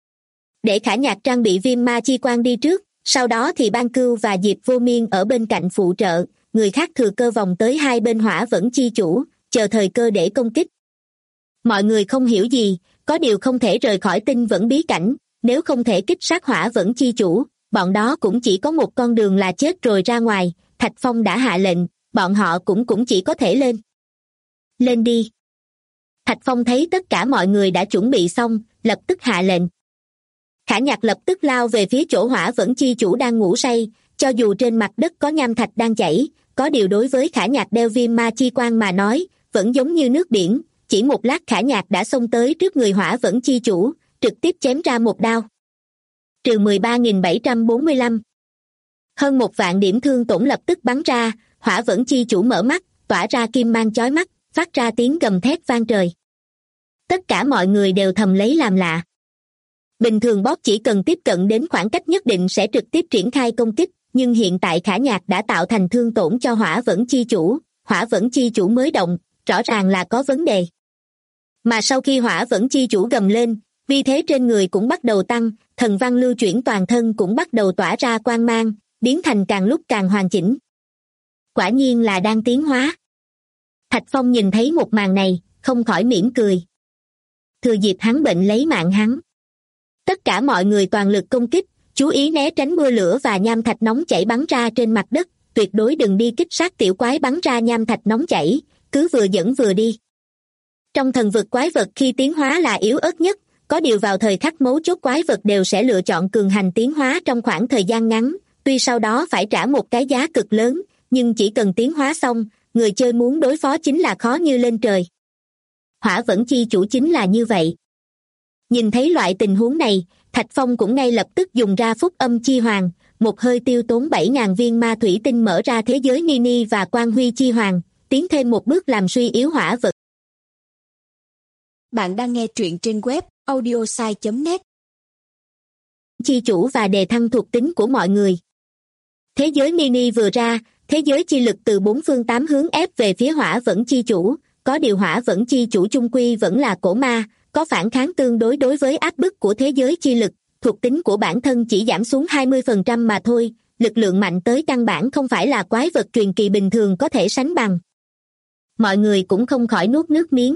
Speaker 2: Để Khả Nhạc trang bị Viêm Ma chi quang đi trước, sau đó thì Ban Cưu và Diệp Vô Miên ở bên cạnh phụ trợ, người khác thừa cơ vòng tới hai bên Hỏa Vẫn chi chủ, chờ thời cơ để công kích. Mọi người không hiểu gì, có điều không thể rời khỏi Tinh Vẫn bí cảnh, nếu không thể kích sát Hỏa Vẫn chi chủ, bọn đó cũng chỉ có một con đường là chết rồi ra ngoài. Thạch Phong đã hạ lệnh, bọn họ cũng chỉ có thể lên. Lên đi. Thạch Phong thấy tất cả mọi người đã chuẩn bị xong, lập tức hạ lệnh. Khả Nhạc lập tức lao về phía chỗ Hỏa Vẫn chi chủ đang ngủ say, cho dù trên mặt đất có nham thạch đang chảy, có điều đối với Khả Nhạc đeo viêm ma chi quan mà nói, vẫn giống như nước biển, chỉ một lát Khả Nhạc đã xông tới trước người Hỏa Vẫn chi chủ, trực tiếp chém ra một đao. Trừ 13.745. Hơn 1 vạn điểm thương tổn lập tức bắn ra, Hỏa Vẫn chi chủ mở mắt, tỏa ra kim mang chói mắt, phát ra tiếng gầm thét vang trời. Tất cả mọi người đều thầm lấy làm lạ. Bình thường boss chỉ cần tiếp cận đến khoảng cách nhất định sẽ trực tiếp triển khai công kích, nhưng hiện tại Khả Nhạc đã tạo thành thương tổn cho Hỏa Vẫn chi chủ, Hỏa Vẫn chi chủ mới động, rõ ràng là có vấn đề. Mà sau khi Hỏa Vẫn chi chủ gầm lên, vi thế trên người cũng bắt đầu tăng, thần văn lưu chuyển toàn thân cũng bắt đầu tỏa ra quang mang, biến thành càng lúc càng hoàn chỉnh. Quả nhiên là đang tiến hóa. Thạch Phong nhìn thấy một màn này, không khỏi mỉm cười. Thừa dịp hắn bệnh lấy mạng hắn. Tất cả mọi người toàn lực công kích, chú ý né tránh mưa lửa và nham thạch nóng chảy bắn ra trên mặt đất, tuyệt đối đừng đi kích sát tiểu quái bắn ra nham thạch nóng chảy, cứ vừa dẫn vừa đi. Trong thần vực quái vật khi tiến hóa là yếu ớt nhất, có điều vào thời khắc mấu chốt quái vật đều sẽ lựa chọn cường hành tiến hóa trong khoảng thời gian ngắn, tuy sau đó phải trả một cái giá cực lớn, nhưng chỉ cần tiến hóa xong, người chơi muốn đối phó chính là khó như lên trời. Hỏa Vẫn chi chủ chính là như vậy. Nhìn thấy loại tình huống này, Thạch Phong cũng ngay lập tức dùng ra Phúc Âm chi hoàng, một hơi tiêu tốn 7.000 viên ma thủy tinh mở ra thế giới mini và Quang Huy chi hoàng, tiến thêm một bước làm suy yếu Hỏa Vật.
Speaker 3: Bạn đang nghe truyện trên web audiosai.net.
Speaker 2: Chi chủ và đề thăng thuộc tính của mọi người. Thế giới mini vừa ra, thế giới chi lực từ 4 phương 8 hướng ép về phía Hỏa Vẫn chi chủ, có điều Hỏa Vẫn chi chủ chung quy vẫn là cổ ma, có phản kháng tương đối đối với áp bức của thế giới chi lực, thuộc tính của bản thân chỉ giảm xuống 20% mà thôi, lực lượng mạnh tới căn bản không phải là quái vật truyền kỳ bình thường có thể sánh bằng. Mọi người cũng không khỏi nuốt nước miếng.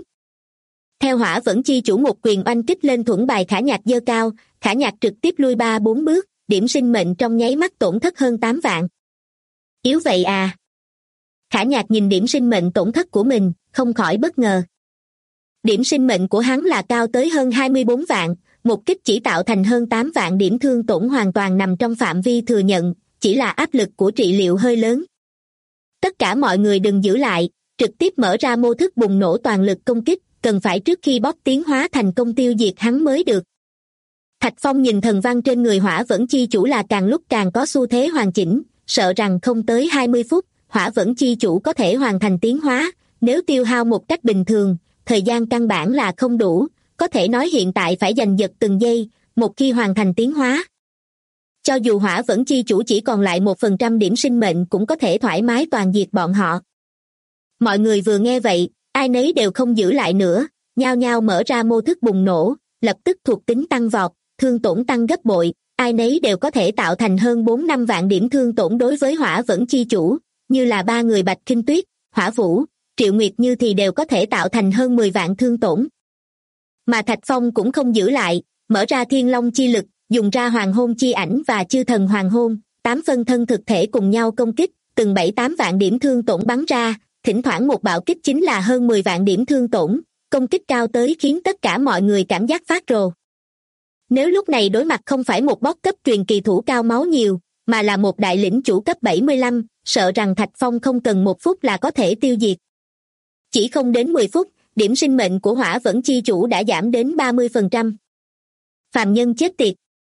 Speaker 2: Theo Hỏa Vẫn chi chủ một quyền oanh kích lên thuẫn bài Khả Nhạc giơ cao, Khả Nhạc trực tiếp lui 3-4 bước, điểm sinh mệnh trong nháy mắt tổn thất hơn 8 vạn. Yếu vậy à? Khả Nhạc nhìn điểm sinh mệnh tổn thất của mình, không khỏi bất ngờ. Điểm sinh mệnh của hắn là cao tới hơn 24 vạn, một kích chỉ tạo thành hơn 8 vạn điểm thương tổn hoàn toàn nằm trong phạm vi thừa nhận, chỉ là áp lực của trị liệu hơi lớn. Tất cả mọi người đừng giữ lại, trực tiếp mở ra mô thức bùng nổ toàn lực công kích, cần phải trước khi boss tiến hóa thành công tiêu diệt hắn mới được. Thạch Phong nhìn thần văn trên người Hỏa Vẫn chi chủ là càng lúc càng có xu thế hoàn chỉnh, sợ rằng không tới 20 phút, Hỏa Vẫn chi chủ có thể hoàn thành tiến hóa, nếu tiêu hao một cách bình thường, thời gian căn bản là không đủ, có thể nói hiện tại phải giành giật từng giây, một khi hoàn thành tiến hóa. Cho dù Hỏa Vẫn chi chủ chỉ còn lại 1% điểm sinh mệnh cũng có thể thoải mái toàn diệt bọn họ. Mọi người vừa nghe vậy, ai nấy đều không giữ lại nữa, nhao nhao mở ra mô thức bùng nổ, lập tức thuộc tính tăng vọt, thương tổn tăng gấp bội, ai nấy đều có thể tạo thành hơn 4-5 vạn điểm thương tổn đối với Hỏa Vẫn chi chủ, như là 3 người Bạch Kinh Tuyết, Hỏa Vũ, Triệu Nguyệt Như thì đều có thể tạo thành hơn 10 vạn thương tổn. Mà Thạch Phong cũng không giữ lại, mở ra Thiên Long chi lực, dùng ra Hoàng Hôn chi ảnh và Chư Thần Hoàng Hôn, 8 phân thân thực thể cùng nhau công kích, từng 7-8 vạn điểm thương tổn bắn ra, thỉnh thoảng một bạo kích chính là hơn 10 vạn điểm thương tổn, công kích cao tới khiến tất cả mọi người cảm giác phát rồ. Nếu lúc này đối mặt không phải một boss cấp truyền kỳ thủ cao máu nhiều, mà là một đại lĩnh chủ cấp 75, sợ rằng Thạch Phong không cần 1 phút là có thể tiêu diệt. Chỉ không đến 10 phút, điểm sinh mệnh của Hỏa Vẫn chi chủ đã giảm đến 30%. Phàm nhân chết tiệt!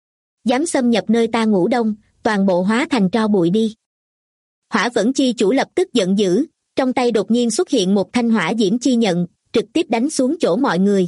Speaker 2: Dám xâm nhập nơi ta ngủ đông, toàn bộ hóa thành tro bụi đi. Hỏa Vẫn chi chủ lập tức giận dữ, trong tay đột nhiên xuất hiện một thanh hỏa diễm chi nhận, trực tiếp đánh xuống chỗ mọi người.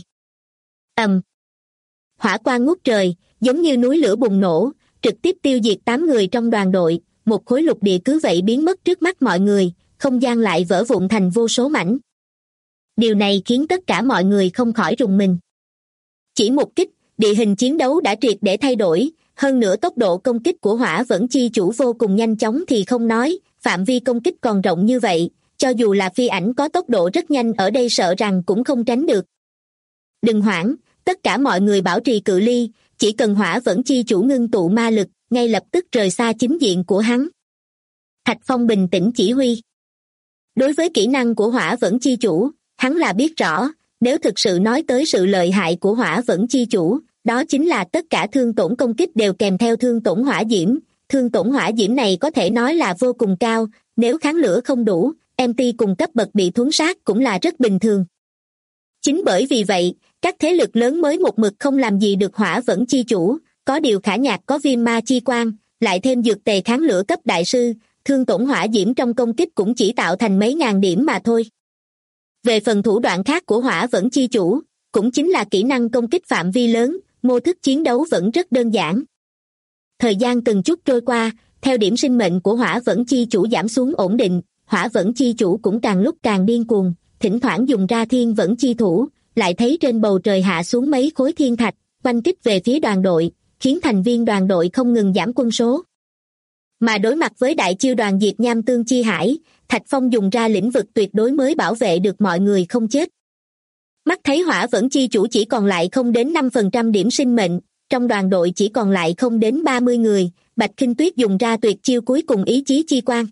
Speaker 2: Hỏa quang ngút trời, giống như núi lửa bùng nổ, trực tiếp tiêu diệt 8 người trong đoàn đội, một khối lục địa cứ vậy biến mất trước mắt mọi người, không gian lại vỡ vụn thành vô số mảnh. Điều này khiến tất cả mọi người không khỏi rùng mình. Chỉ một kích, địa hình chiến đấu đã triệt để thay đổi, hơn nữa tốc độ công kích của Hỏa Vẫn chi chủ vô cùng nhanh chóng thì không nói, phạm vi công kích còn rộng như vậy, cho dù là phi ảnh có tốc độ rất nhanh ở đây sợ rằng cũng không tránh được. Đừng hoảng, tất cả mọi người bảo trì cự ly, chỉ cần Hỏa Vẫn chi chủ ngưng tụ ma lực, ngay lập tức rời xa chính diện của hắn. Thạch Phong bình tĩnh chỉ huy. Đối với kỹ năng của Hỏa Vẫn chi chủ, hắn là biết rõ, nếu thực sự nói tới sự lợi hại của Hỏa Vẫn chi chủ, đó chính là tất cả thương tổn công kích đều kèm theo thương tổn hỏa diễm, thương tổn hỏa diễm này có thể nói là vô cùng cao, nếu kháng lửa không đủ, MT cùng cấp bậc bị thuấn sát cũng là rất bình thường. Chính bởi vì vậy, các thế lực lớn mới một mực không làm gì được hỏa vẫn chi chủ, có điều Khả Nhạc có viêm ma chi quang, lại thêm dược tề kháng lửa cấp đại sư, thương tổn hỏa diễm trong công kích cũng chỉ tạo thành mấy ngàn điểm mà thôi. Về phần thủ đoạn khác của hỏa vẫn chi chủ, cũng chính là kỹ năng công kích phạm vi lớn, mô thức chiến đấu vẫn rất đơn giản. Thời gian từng chút trôi qua, theo điểm sinh mệnh của hỏa vẫn chi chủ giảm xuống ổn định, hỏa vẫn chi chủ cũng càng lúc càng điên cuồng, thỉnh thoảng dùng ra thiên vẫn chi thủ, lại thấy trên bầu trời hạ xuống mấy khối thiên thạch, quanh kích về phía đoàn đội, khiến thành viên đoàn đội không ngừng giảm quân số. Mà đối mặt với đại chiêu đoàn diệt nham tương chi hải, Thạch Phong dùng ra lĩnh vực tuyệt đối mới bảo vệ được mọi người không chết. Mắt thấy hỏa vẫn chi chủ chỉ còn lại không đến 5% điểm sinh mệnh, trong đoàn đội chỉ còn lại không đến 30 người, Bạch Khinh Tuyết dùng ra tuyệt chiêu cuối cùng ý chí chi quang.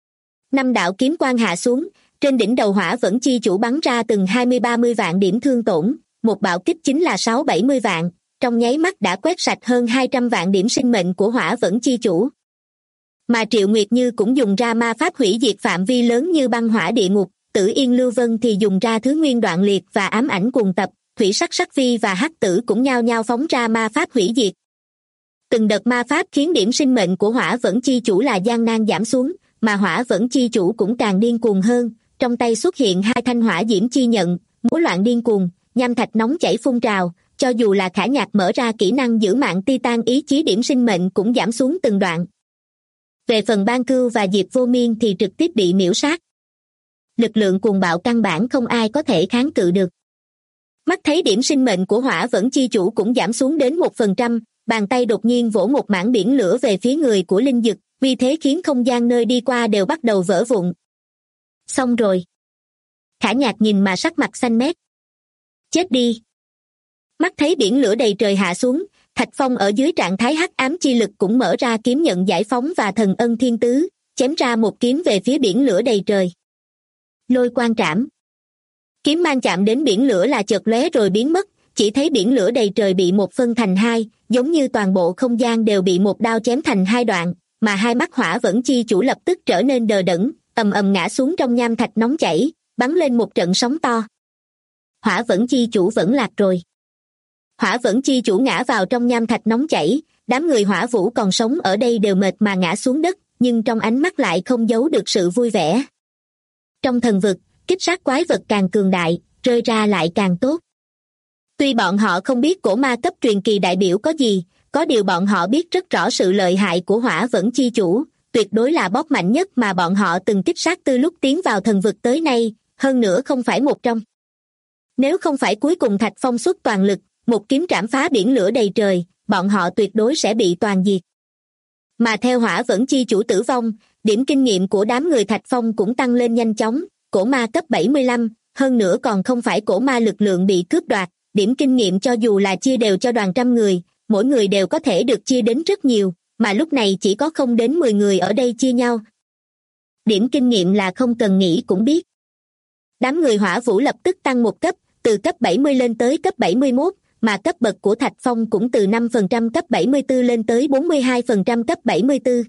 Speaker 2: 5 đạo kiếm quang hạ xuống, trên đỉnh đầu hỏa vẫn chi chủ bắn ra từng 20-30 vạn điểm thương tổn, một bạo kích chính là 6-70 vạn, trong nháy mắt đã quét sạch hơn 200 vạn điểm sinh mệnh của hỏa vẫn chi chủ. Mà Triệu Nguyệt Như cũng dùng ra ma pháp hủy diệt phạm vi lớn như băng hỏa địa ngục, Tử Yên Lưu Vân thì dùng ra thứ nguyên đoạn liệt và ám ảnh cuồng tập, Thủy Sắc Sắc Vi và Hắc Tử cũng nhao nhao phóng ra ma pháp hủy diệt. Từng đợt ma pháp khiến điểm sinh mệnh của hỏa vẫn chi chủ là gian nan giảm xuống, mà hỏa vẫn chi chủ cũng càng điên cuồng hơn, trong tay xuất hiện 2 thanh hỏa diễm chi nhận, múa loạn điên cuồng, nham thạch nóng chảy phun trào, cho dù là Khả Nhạc mở ra kỹ năng giữ mạng Titan ý chí điểm sinh mệnh cũng giảm xuống từng đoạn. Về phần Ban Cưu và Diệp Vô Miên thì trực tiếp bị miễu sát. Lực lượng cuồng bạo căn bản không ai có thể kháng cự được. Mắt thấy điểm sinh mệnh của hỏa vẫn chi chủ cũng giảm xuống đến 1%, bàn tay đột nhiên vỗ một mảng biển lửa về phía người của Linh Dực, vì thế khiến không gian nơi đi qua đều bắt đầu vỡ vụn. Xong rồi. Khả Nhạc nhìn mà sắc mặt xanh mét. Chết đi. Mắt thấy biển lửa đầy trời hạ xuống, Thạch Phong ở dưới trạng thái hắc ám chi lực cũng mở ra kiếm nhận giải phóng và thần ân thiên tứ, chém ra một kiếm về phía biển lửa đầy trời. Lôi quang trảm. Kiếm mang chạm đến biển lửa là chợt lóe rồi biến mất, chỉ thấy biển lửa đầy trời bị một phân thành hai, giống như toàn bộ không gian đều bị một đao chém thành hai đoạn, mà hai mắt hỏa vẫn chi chủ lập tức trở nên đờ đẫn, ầm ầm ngã xuống trong nham thạch nóng chảy, bắn lên một trận sóng to. Hỏa vẫn chi chủ vẫn lạc rồi. Hỏa vẫn chi chủ ngã vào trong nham thạch nóng chảy, đám người hỏa vũ còn sống ở đây đều mệt mà ngã xuống đất, nhưng trong ánh mắt lại không giấu được sự vui vẻ. Trong thần vực, kích sát quái vật càng cường đại, rơi ra lại càng tốt. Tuy bọn họ không biết cổ ma cấp truyền kỳ đại biểu có gì, có điều bọn họ biết rất rõ sự lợi hại của hỏa vẫn chi chủ, tuyệt đối là boss mạnh nhất mà bọn họ từng kích sát từ lúc tiến vào thần vực tới nay, hơn nữa không phải một trong. Nếu không phải cuối cùng Thạch Phong xuất toàn lực, một kiếm trảm phá biển lửa đầy trời, bọn họ tuyệt đối sẽ bị toàn diệt. Mà theo hỏa vẫn chi chủ tử vong, điểm kinh nghiệm của đám người Thạch Phong cũng tăng lên nhanh chóng, cổ ma cấp 75, hơn nữa còn không phải cổ ma lực lượng bị cướp đoạt, điểm kinh nghiệm cho dù là chia đều cho đoàn trăm người, mỗi người đều có thể được chia đến rất nhiều, mà lúc này chỉ có không đến 10 người ở đây chia nhau. Điểm kinh nghiệm là không cần nghĩ cũng biết. Đám người hỏa vũ lập tức tăng một cấp, từ cấp 70 lên tới cấp 71, mà cấp bậc của Thạch Phong cũng từ 5% cấp 74 lên tới 42% cấp 74.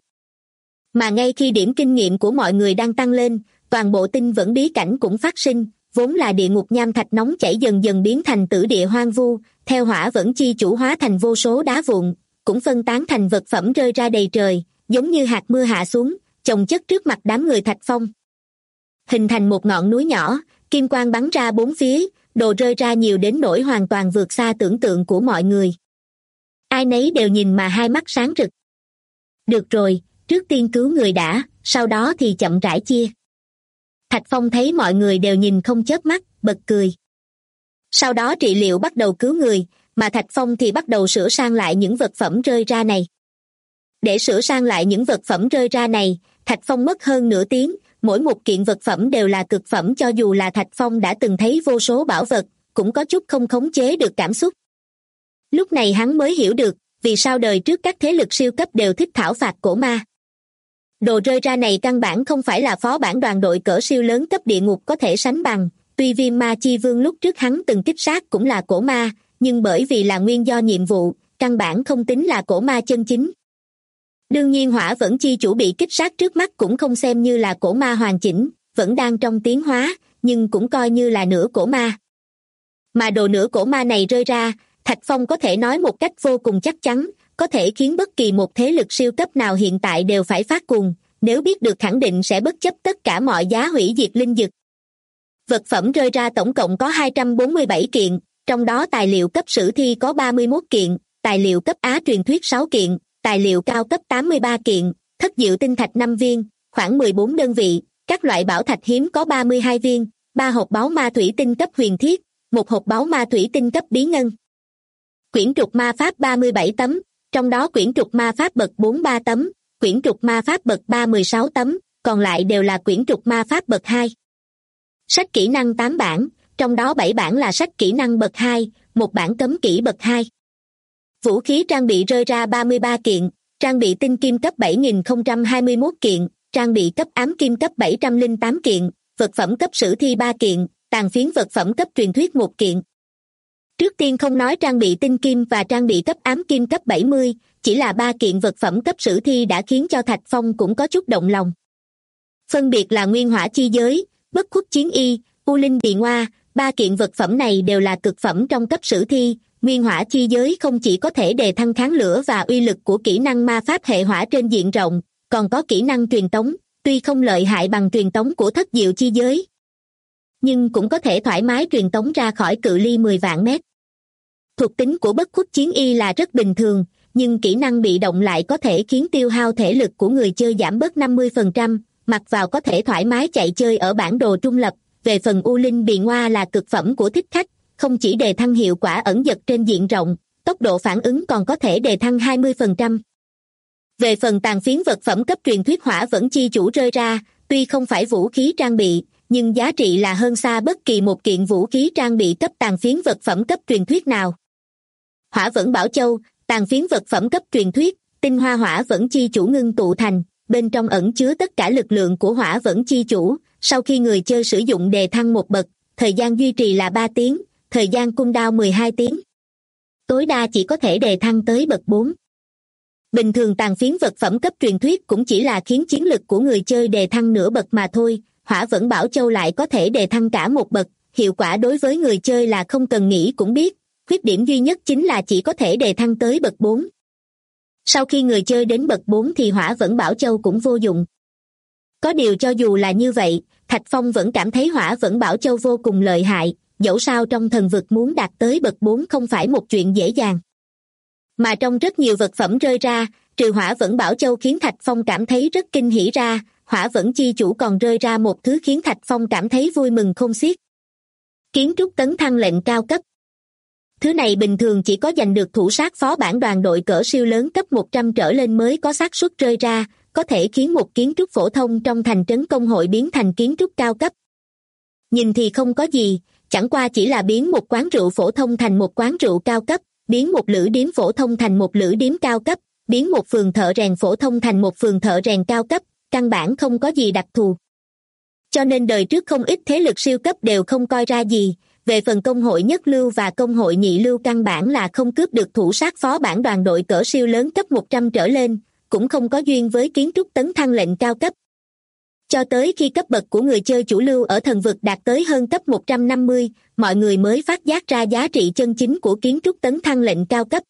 Speaker 2: Mà ngay khi điểm kinh nghiệm của mọi người đang tăng lên, toàn bộ tinh vẫn bí cảnh cũng phát sinh, vốn là địa ngục nham thạch nóng chảy dần dần biến thành tử địa hoang vu, theo hỏa vẫn chi chủ hóa thành vô số đá vụn, cũng phân tán thành vật phẩm rơi ra đầy trời, giống như hạt mưa hạ xuống, chồng chất trước mặt đám người Thạch Phong. Hình thành một ngọn núi nhỏ, kim quang bắn ra bốn phía, đồ rơi ra nhiều đến nỗi hoàn toàn vượt xa tưởng tượng của mọi người. Ai nấy đều nhìn mà hai mắt sáng rực. Được rồi, trước tiên cứu người đã, sau đó thì chậm rãi chia. Thạch Phong thấy mọi người đều nhìn không chớp mắt, bật cười. Sau đó trị liệu bắt đầu cứu người, mà Thạch Phong thì bắt đầu sửa sang lại những vật phẩm rơi ra này. Để sửa sang lại những vật phẩm rơi ra này, Thạch Phong mất hơn nửa tiếng, mỗi một kiện vật phẩm đều là cực phẩm, cho dù là Thạch Phong đã từng thấy vô số bảo vật, cũng có chút không khống chế được cảm xúc. Lúc này hắn mới hiểu được, vì sao đời trước các thế lực siêu cấp đều thích thảo phạt cổ ma. Đồ rơi ra này căn bản không phải là phó bản đoàn đội cỡ siêu lớn cấp địa ngục có thể sánh bằng, tuy viêm ma chi vương lúc trước hắn từng kích sát cũng là cổ ma, nhưng bởi vì là nguyên do nhiệm vụ, căn bản không tính là cổ ma chân chính. Đương nhiên hỏa vẫn chi chủ bị kích sát trước mắt cũng không xem như là cổ ma hoàn chỉnh, vẫn đang trong tiến hóa, nhưng cũng coi như là nửa cổ ma. Mà đồ nửa cổ ma này rơi ra, Thạch Phong có thể nói một cách vô cùng chắc chắn, có thể khiến bất kỳ một thế lực siêu cấp nào hiện tại đều phải phát cuồng, nếu biết được khẳng định sẽ bất chấp tất cả mọi giá hủy diệt linh dực. Vật phẩm rơi ra tổng cộng có 247 kiện, trong đó tài liệu cấp sử thi có 31 kiện, tài liệu cấp Á truyền thuyết 6 kiện, tài liệu cao cấp 83 kiện, thất diệu tinh thạch 5 viên, khoảng 14 đơn vị, các loại bảo thạch hiếm có 32 viên, 3 hộp báu ma thủy tinh cấp huyền thiết, 1 hộp báu ma thủy tinh cấp bí ngân. Quyển trục ma pháp 37 tấm, trong đó quyển trục ma pháp bậc 4 3 tấm, quyển trục ma pháp bậc 3 16 tấm, còn lại đều là quyển trục ma pháp bậc 2. Sách kỹ năng 8 bản, trong đó 7 bản là sách kỹ năng bậc 2, một bản cấm kỹ bậc 2. Vũ khí trang bị rơi ra 33 kiện, trang bị tinh kim cấp 7021 kiện, trang bị cấp ám kim cấp 708 kiện, vật phẩm cấp sử thi 3 kiện, tàn phiến vật phẩm cấp truyền thuyết 1 kiện. Trước tiên không nói trang bị tinh kim và trang bị cấp ám kim cấp 70, chỉ là 3 kiện vật phẩm cấp sử thi đã khiến cho Thạch Phong cũng có chút động lòng. Phân biệt là nguyên hỏa chi giới, bất khuất chiến y, u linh tỳ ngoa, 3 kiện vật phẩm này đều là cực phẩm trong cấp sử thi. Nguyên hỏa chi giới không chỉ có thể đề thăng kháng lửa và uy lực của kỹ năng ma pháp hệ hỏa trên diện rộng, còn có kỹ năng truyền tống, tuy không lợi hại bằng truyền tống của thất diệu chi giới, nhưng cũng có thể thoải mái truyền tống ra khỏi cự ly 10 vạn mét. Thuộc tính của bất khuất chiến y là rất bình thường, nhưng kỹ năng bị động lại có thể khiến tiêu hao thể lực của người chơi giảm bớt 50%, mặc vào có thể thoải mái chạy chơi ở bản đồ trung lập. Về phần u linh bì ngoa là cực phẩm của thích khách, không chỉ đề thăng hiệu quả ẩn dật trên diện rộng, tốc độ phản ứng còn có thể đề thăng 20%. Về phần tàn phiến vật phẩm cấp truyền thuyết hỏa vẫn chi chủ rơi ra, tuy không phải vũ khí trang bị, nhưng giá trị là hơn xa bất kỳ một kiện vũ khí trang bị cấp tàn phiến vật phẩm cấp truyền thuyết nào. Hỏa vẫn bảo châu, tàn phiến vật phẩm cấp truyền thuyết, tinh hoa hỏa vẫn chi chủ ngưng tụ thành, bên trong ẩn chứa tất cả lực lượng của hỏa vẫn chi chủ, sau khi người chơi sử dụng đề thăng một bậc, thời gian duy trì là 3 tiếng, thời gian cooldown 12 tiếng. Tối đa chỉ có thể đề thăng tới bậc 4. Bình thường tàn phiến vật phẩm cấp truyền thuyết cũng chỉ là khiến chiến lực của người chơi đề thăng nửa bậc mà thôi, hỏa vẫn bảo châu lại có thể đề thăng cả một bậc, hiệu quả đối với người chơi là không cần nghĩ cũng biết, khuyết điểm duy nhất chính là chỉ có thể đề thăng tới bậc 4. Sau khi người chơi đến bậc 4 thì hỏa vẫn bảo châu cũng vô dụng. Có điều cho dù là như vậy, Thạch Phong vẫn cảm thấy hỏa vẫn bảo châu vô cùng lợi hại, dẫu sao trong thần vực muốn đạt tới bậc 4 không phải một chuyện dễ dàng. Mà trong rất nhiều vật phẩm rơi ra, trừ hỏa vẫn bảo châu khiến Thạch Phong cảm thấy rất kinh hỉ ra, hỏa vẫn chi chủ còn rơi ra một thứ khiến Thạch Phong cảm thấy vui mừng khôn xiết. Kiến trúc tấn thăng lệnh cao cấp. Thứ này bình thường chỉ có giành được thủ sát phó bản đoàn đội cỡ siêu lớn cấp 100 trở lên mới có xác suất rơi ra, có thể khiến một kiến trúc phổ thông trong thành trấn công hội biến thành kiến trúc cao cấp. Nhìn thì không có gì, chẳng qua chỉ là biến một quán rượu phổ thông thành một quán rượu cao cấp, biến một lữ điếm phổ thông thành một lữ điếm cao cấp, biến một phường thợ rèn phổ thông thành một phường thợ rèn cao cấp, căn bản không có gì đặc thù. Cho nên đời trước không ít thế lực siêu cấp đều không coi ra gì, về phần công hội nhất lưu và công hội nhị lưu căn bản là không cướp được thủ sát phó bản đoàn đội cỡ siêu lớn cấp 100 trở lên, cũng không có duyên với kiến trúc tấn thăng lệnh cao cấp. Cho tới khi cấp bậc của người chơi chủ lưu ở thần vực đạt tới hơn cấp 150, mọi người mới phát giác ra giá trị chân chính của kiến trúc tấn thăng lệnh cao cấp.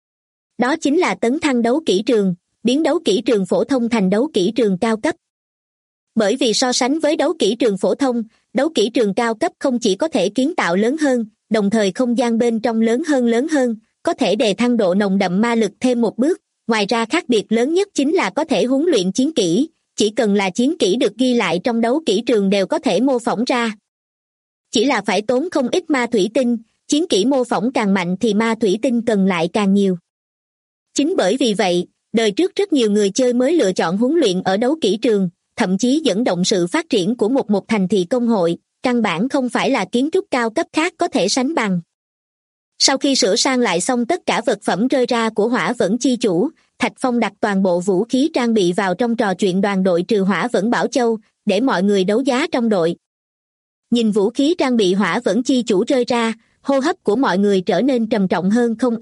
Speaker 2: Đó chính là tấn thăng đấu kỹ trường, biến đấu kỹ trường phổ thông thành đấu kỹ trường cao cấp. Bởi vì so sánh với đấu kỹ trường phổ thông, đấu kỹ trường cao cấp không chỉ có thể kiến tạo lớn hơn, đồng thời không gian bên trong lớn hơn, có thể đề thăng độ nồng đậm ma lực thêm một bước. Ngoài ra khác biệt lớn nhất chính là có thể huấn luyện chiến kỹ, chỉ cần là chiến kỹ được ghi lại trong đấu kỹ trường đều có thể mô phỏng ra. Chỉ là phải tốn không ít ma thủy tinh, chiến kỹ mô phỏng càng mạnh thì ma thủy tinh cần lại càng nhiều. Chính bởi vì vậy, đời trước rất nhiều người chơi mới lựa chọn huấn luyện ở đấu kỹ trường, thậm chí dẫn động sự phát triển của một thành thị công hội, căn bản không phải là kiến trúc cao cấp khác có thể sánh bằng. Sau khi sửa sang lại xong tất cả vật phẩm rơi ra của hỏa vẫn chi chủ, Thạch Phong đặt toàn bộ vũ khí trang bị vào trong trò chuyện đoàn đội trừ hỏa vẫn bảo châu, để mọi người đấu giá trong đội. Nhìn vũ khí trang bị hỏa vẫn chi chủ rơi ra, hô hấp của mọi người trở nên trầm trọng hơn không ít,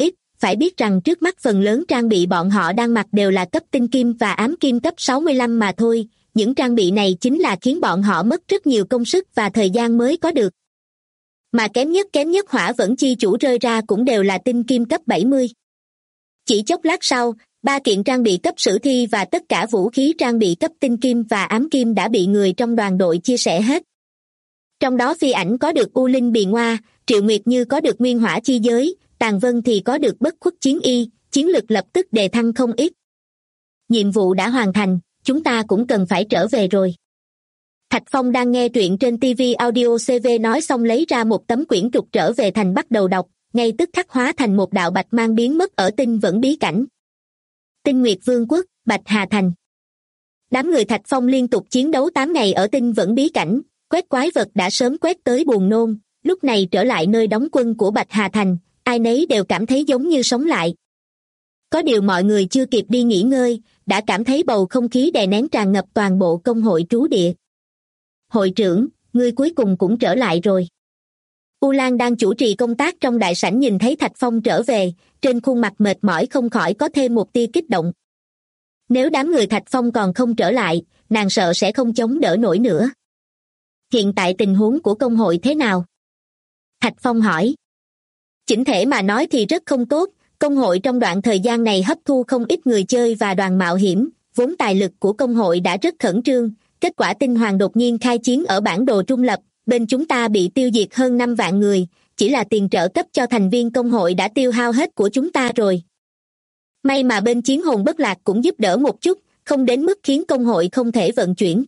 Speaker 2: phải biết rằng trước mắt phần lớn trang bị bọn họ đang mặc đều là cấp tinh kim và ám kim cấp 65 mà thôi, những trang bị này chính là khiến bọn họ mất rất nhiều công sức và thời gian mới có được. Mà kém nhất hỏa vẫn chi chủ rơi ra cũng đều là tinh kim cấp 70. Chỉ chốc lát sau, 3 kiện trang bị cấp sử thi và tất cả vũ khí trang bị cấp tinh kim và ám kim đã bị người trong đoàn đội chia sẻ hết. Trong đó Phi Ảnh có được U Linh Bì Ngoa, Triệu Nguyệt Như có được Nguyên Hỏa Chi Giới, Tàn Vân thì có được Bất Khuất Chiến Y, chiến lực lập tức đề thăng không ít. Nhiệm vụ đã hoàn thành, chúng ta cũng cần phải trở về rồi. Thạch Phong đang nghe truyện trên TV Audio CV nói xong lấy ra một tấm quyển trục trở về thành bắt đầu đọc, ngay tức khắc hóa thành một đạo bạch mang biến mất ở Tinh Vẫn bí cảnh. Tinh Nguyệt Vương quốc, Bạch Hà Thành. Đám người Thạch Phong liên tục chiến đấu 8 ngày ở Tinh Vẫn bí cảnh, quét quái vật đã sớm quét tới buồn nôn, lúc này trở lại nơi đóng quân của Bạch Hà Thành, ai nấy đều cảm thấy giống như sống lại. Có điều mọi người chưa kịp đi nghỉ ngơi, đã cảm thấy bầu không khí đè nén tràn ngập toàn bộ công hội trú địa. Hội trưởng, ngươi cuối cùng cũng trở lại rồi. U Lan đang chủ trì công tác trong đại sảnh nhìn thấy Thạch Phong trở về, trên khuôn mặt mệt mỏi không khỏi có thêm một tia kích động. Nếu đám người Thạch Phong còn không trở lại, nàng sợ sẽ không chống đỡ nổi nữa. Hiện tại tình huống của công hội thế nào? Thạch Phong hỏi. Chỉnh thể mà nói thì rất không tốt, công hội trong đoạn thời gian này hấp thu không ít người chơi và đoàn mạo hiểm, vốn tài lực của công hội đã rất khẩn trương, kết quả Tinh Hoàng đột nhiên khai chiến ở bản đồ trung lập, bên chúng ta bị tiêu diệt hơn 5 vạn người, chỉ là tiền trợ cấp cho thành viên công hội đã tiêu hao hết của chúng ta rồi. May mà bên Chiến Hồn Bất Lạc cũng giúp đỡ một chút, không đến mức khiến công hội không thể vận chuyển.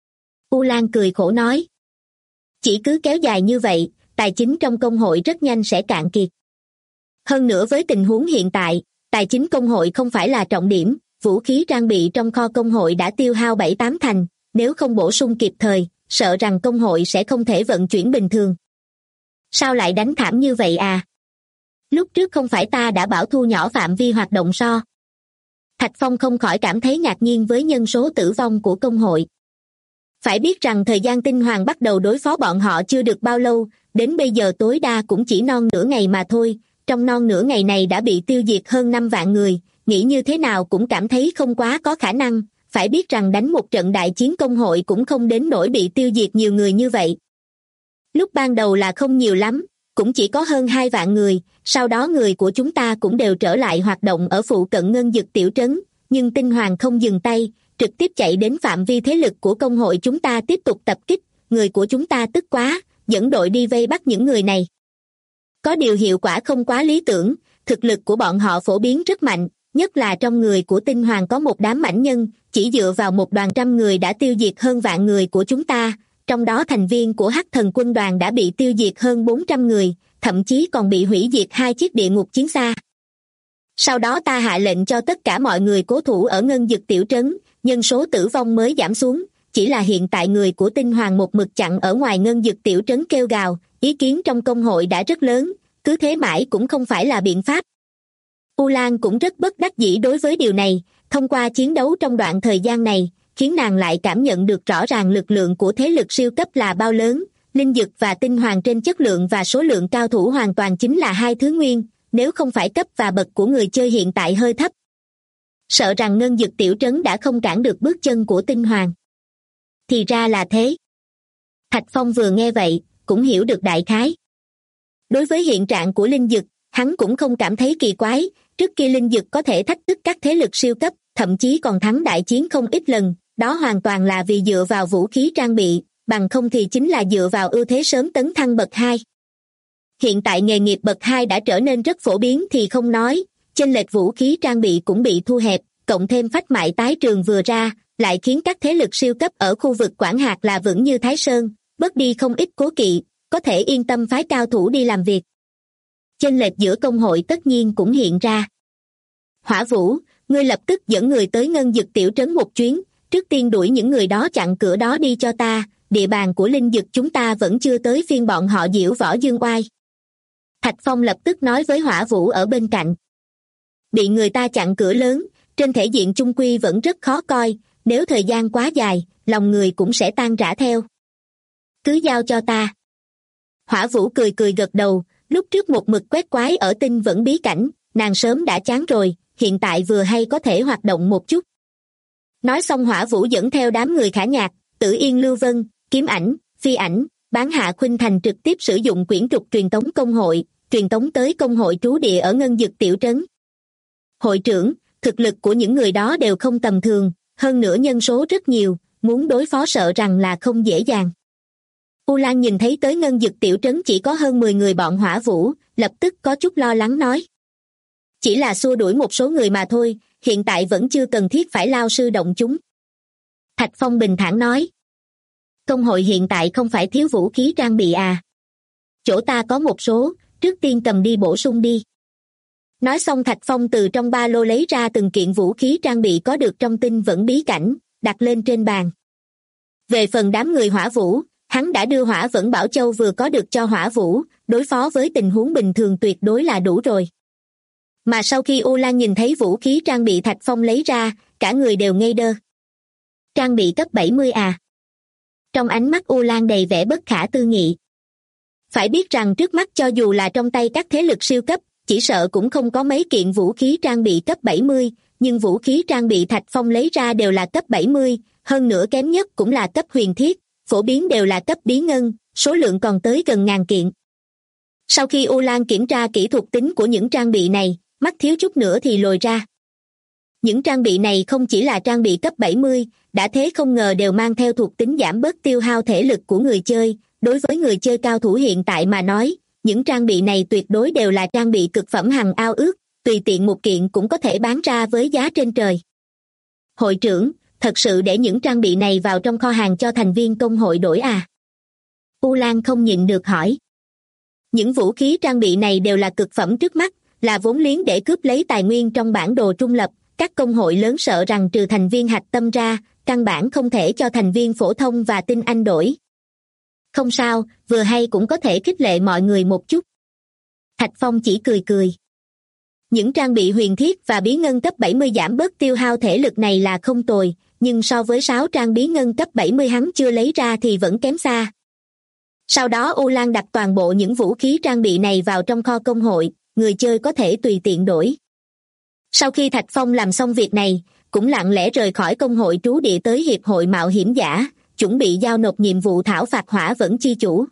Speaker 2: U Lan cười khổ nói. Chỉ cứ kéo dài như vậy, tài chính trong công hội rất nhanh sẽ cạn kiệt. Hơn nữa với tình huống hiện tại, tài chính công hội không phải là trọng điểm, vũ khí trang bị trong kho công hội đã tiêu hao 7-8 thành, nếu không bổ sung kịp thời, sợ rằng công hội sẽ không thể vận chuyển bình thường. Sao lại đánh thảm như vậy à? Lúc trước không phải ta đã bảo thu nhỏ phạm vi hoạt động sao? Thạch Phong không khỏi cảm thấy ngạc nhiên với nhân số tử vong của công hội. Phải biết rằng thời gian Tinh Hoàng bắt đầu đối phó bọn họ chưa được bao lâu, đến bây giờ tối đa cũng chỉ non nửa ngày mà thôi, trong non nửa ngày này đã bị tiêu diệt hơn 5 vạn người, nghĩ như thế nào cũng cảm thấy không quá có khả năng, phải biết rằng đánh một trận đại chiến công hội cũng không đến nỗi bị tiêu diệt nhiều người như vậy. Lúc ban đầu là không nhiều lắm, cũng chỉ có hơn 2 vạn người, sau đó người của chúng ta cũng đều trở lại hoạt động ở phụ cận Ngân Dực tiểu trấn, nhưng Tinh Hoàng không dừng tay, trực tiếp chạy đến phạm vi thế lực của công hội chúng ta tiếp tục tập kích, người của chúng ta tức quá, dẫn đội đi vây bắt những người này. Có điều hiệu quả không quá lý tưởng, thực lực của bọn họ phổ biến rất mạnh, nhất là trong người của Tinh Hoàng có một đám mãnh nhân, chỉ dựa vào một đoàn trăm người đã tiêu diệt hơn vạn người của chúng ta, trong đó thành viên của Hắc Thần quân đoàn đã bị tiêu diệt hơn 400 người, thậm chí còn bị hủy diệt 2 chiếc địa ngục chiến xa. Sau đó ta hạ lệnh cho tất cả mọi người cố thủ ở Ngân Dực tiểu trấn, nhân số tử vong mới giảm xuống, chỉ là hiện tại người của Tinh Hoàng một mực chặn ở ngoài Ngân Dực tiểu trấn kêu gào, ý kiến trong công hội đã rất lớn, cứ thế mãi cũng không phải là biện pháp. U Lan cũng rất bất đắc dĩ đối với điều này, thông qua chiến đấu trong đoạn thời gian này, khiến nàng lại cảm nhận được rõ ràng lực lượng của thế lực siêu cấp là bao lớn, linh dực và tinh hoàng trên chất lượng và số lượng cao thủ hoàn toàn chính là hai thứ nguyên, nếu không phải cấp và bậc của người chơi hiện tại hơi thấp. Sợ rằng Ngân Dực tiểu trấn đã không cản được bước chân của tinh hoàng. Thì ra là thế. Thạch Phong vừa nghe vậy, cũng hiểu được đại khái. Đối với hiện trạng của linh dực, hắn cũng không cảm thấy kỳ quái, trước kia linh dực có thể thách thức các thế lực siêu cấp, thậm chí còn thắng đại chiến không ít lần, đó hoàn toàn là vì dựa vào vũ khí trang bị, bằng không thì chính là dựa vào ưu thế sớm tấn thăng bậc 2. Hiện tại nghề nghiệp bậc 2 đã trở nên rất phổ biến thì không nói, chênh lệch vũ khí trang bị cũng bị thu hẹp, cộng thêm phách mại tái trường vừa ra, lại khiến các thế lực siêu cấp ở khu vực Quản Hạt là vững như Thái Sơn, bớt đi không ít cố kỵ, có thể yên tâm phái cao thủ đi làm việc. Chênh lệch giữa công hội tất nhiên cũng hiện ra. Hỏa Vũ, ngươi lập tức dẫn người tới Ngân Dực tiểu trấn một chuyến, trước tiên đuổi những người đó chặn cửa đó đi cho ta, địa bàn của linh dực chúng ta vẫn chưa tới phiên bọn họ diễu võ dương oai. Thạch Phong lập tức nói với Hỏa Vũ ở bên cạnh. Bị người ta chặn cửa lớn, trên thể diện chung quy vẫn rất khó coi, nếu thời gian quá dài, lòng người cũng sẽ tan rã theo. Cứ giao cho ta. Hỏa Vũ cười cười gật đầu, lúc trước một mực quét quái ở Tinh Vẫn bí cảnh, nàng sớm đã chán rồi, hiện tại vừa hay có thể hoạt động một chút. Nói xong Hỏa Vũ dẫn theo đám người Khả Nhạc, Tử Yên Lưu Vân, Kiếm Ảnh, Phi Ảnh, Bán Hạ Khuynh Thành trực tiếp sử dụng quyển trục truyền tống công hội, truyền tống tới công hội trú địa ở Ngân Dực tiểu trấn. Hội trưởng, thực lực của những người đó đều không tầm thường, hơn nữa nhân số rất nhiều, muốn đối phó sợ rằng là không dễ dàng. U Lan nhìn thấy tới Ngân Dực tiểu trấn chỉ có hơn 10 người bọn Hỏa Vũ, lập tức có chút lo lắng nói. Chỉ là xua đuổi một số người mà thôi, hiện tại vẫn chưa cần thiết phải lao sư động chúng. Thạch Phong bình thản nói. Công hội hiện tại không phải thiếu vũ khí trang bị à? Chỗ ta có một số, trước tiên cầm đi bổ sung đi. Nói xong Thạch Phong từ trong ba lô lấy ra từng kiện vũ khí trang bị có được trong tinh vẫn bí cảnh, đặt lên trên bàn. Về phần đám người Hỏa Vũ, hắn đã đưa Hỏa Vẫn Bảo Châu vừa có được cho Hỏa Vũ, đối phó với tình huống bình thường tuyệt đối là đủ rồi. Mà sau khi U Lan nhìn thấy vũ khí trang bị Thạch Phong lấy ra, cả người đều ngây đơ. Trang bị cấp 70 à? Trong ánh mắt U Lan đầy vẻ bất khả tư nghị. Phải biết rằng trước mắt cho dù là trong tay các thế lực siêu cấp, chỉ sợ cũng không có mấy kiện vũ khí trang bị cấp 70, nhưng vũ khí trang bị Thạch Phong lấy ra đều là cấp 70, hơn nữa kém nhất cũng là cấp huyền thiết, phổ biến đều là cấp bí ngân, số lượng còn tới gần 1000 kiện. Sau khi U Lan kiểm tra kỹ thuật tính của những trang bị này, mắt thiếu chút nữa thì lồi ra. Những trang bị này không chỉ là trang bị cấp 70, đã thế không ngờ đều mang theo thuộc tính giảm bớt tiêu hao thể lực của người chơi. Đối với người chơi cao thủ hiện tại mà nói, những trang bị này tuyệt đối đều là trang bị cực phẩm hằng ao ước, tùy tiện một kiện cũng có thể bán ra với giá trên trời. Hội trưởng, thật sự để những trang bị này vào trong kho hàng cho thành viên công hội đổi à? U Lan không nhịn được hỏi. Những vũ khí trang bị này đều là cực phẩm trước mắt, là vốn liếng để cướp lấy tài nguyên trong bản đồ trung lập, các công hội lớn sợ rằng trừ thành viên hạch tâm ra, căn bản không thể cho thành viên phổ thông và tinh anh đổi. Không sao, vừa hay cũng có thể khích lệ mọi người một chút. Thạch Phong chỉ cười cười. Những trang bị huyền thiết và bí ngân cấp 70 giảm bớt tiêu hao thể lực này là không tồi, nhưng so với 6 trang bí ngân cấp 70 hắn chưa lấy ra thì vẫn kém xa. Sau đó U Lan đặt toàn bộ những vũ khí trang bị này vào trong kho công hội, người chơi có thể tùy tiện đổi. Sau khi Thạch Phong làm xong việc này, cũng lặng lẽ rời khỏi công hội trú địa tới hiệp hội mạo hiểm giả, chuẩn bị giao nộp nhiệm vụ thảo phạt Hỏa Vẫn chi chủ.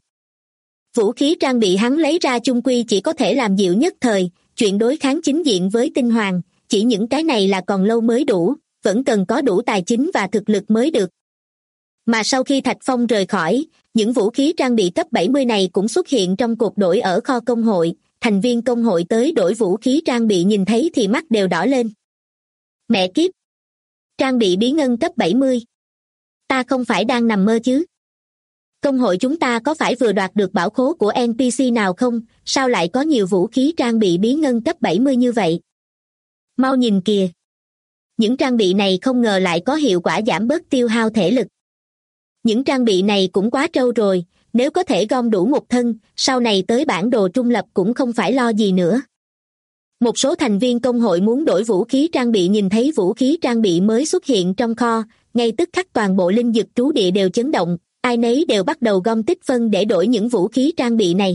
Speaker 2: Vũ khí trang bị hắn lấy ra chung quy chỉ có thể làm dịu nhất thời, chuyện đối kháng chính diện với tinh hoàng, chỉ những cái này là còn lâu mới đủ, vẫn cần có đủ tài chính và thực lực mới được. Mà sau khi Thạch Phong rời khỏi, những vũ khí trang bị cấp 70 này cũng xuất hiện trong cột đổi ở kho công hội, thành viên công hội tới đổi vũ khí trang bị nhìn thấy thì mắt đều đỏ lên. Mẹ kiếp! Trang bị bí ngân cấp 70. Ta không phải đang nằm mơ chứ? Công hội chúng ta có phải vừa đoạt được bảo khố của NPC nào không? Sao lại có nhiều vũ khí trang bị bí ngân cấp 70 như vậy? Mau nhìn kìa! Những trang bị này không ngờ lại có hiệu quả giảm bớt tiêu hao thể lực. Những trang bị này cũng quá trâu rồi, nếu có thể gom đủ một thân, sau này tới bản đồ trung lập cũng không phải lo gì nữa. Một số thành viên công hội muốn đổi vũ khí trang bị nhìn thấy vũ khí trang bị mới xuất hiện trong kho, ngay tức khắc toàn bộ linh dực trú địa đều chấn động, ai nấy đều bắt đầu gom tích phân để đổi những vũ khí trang bị này.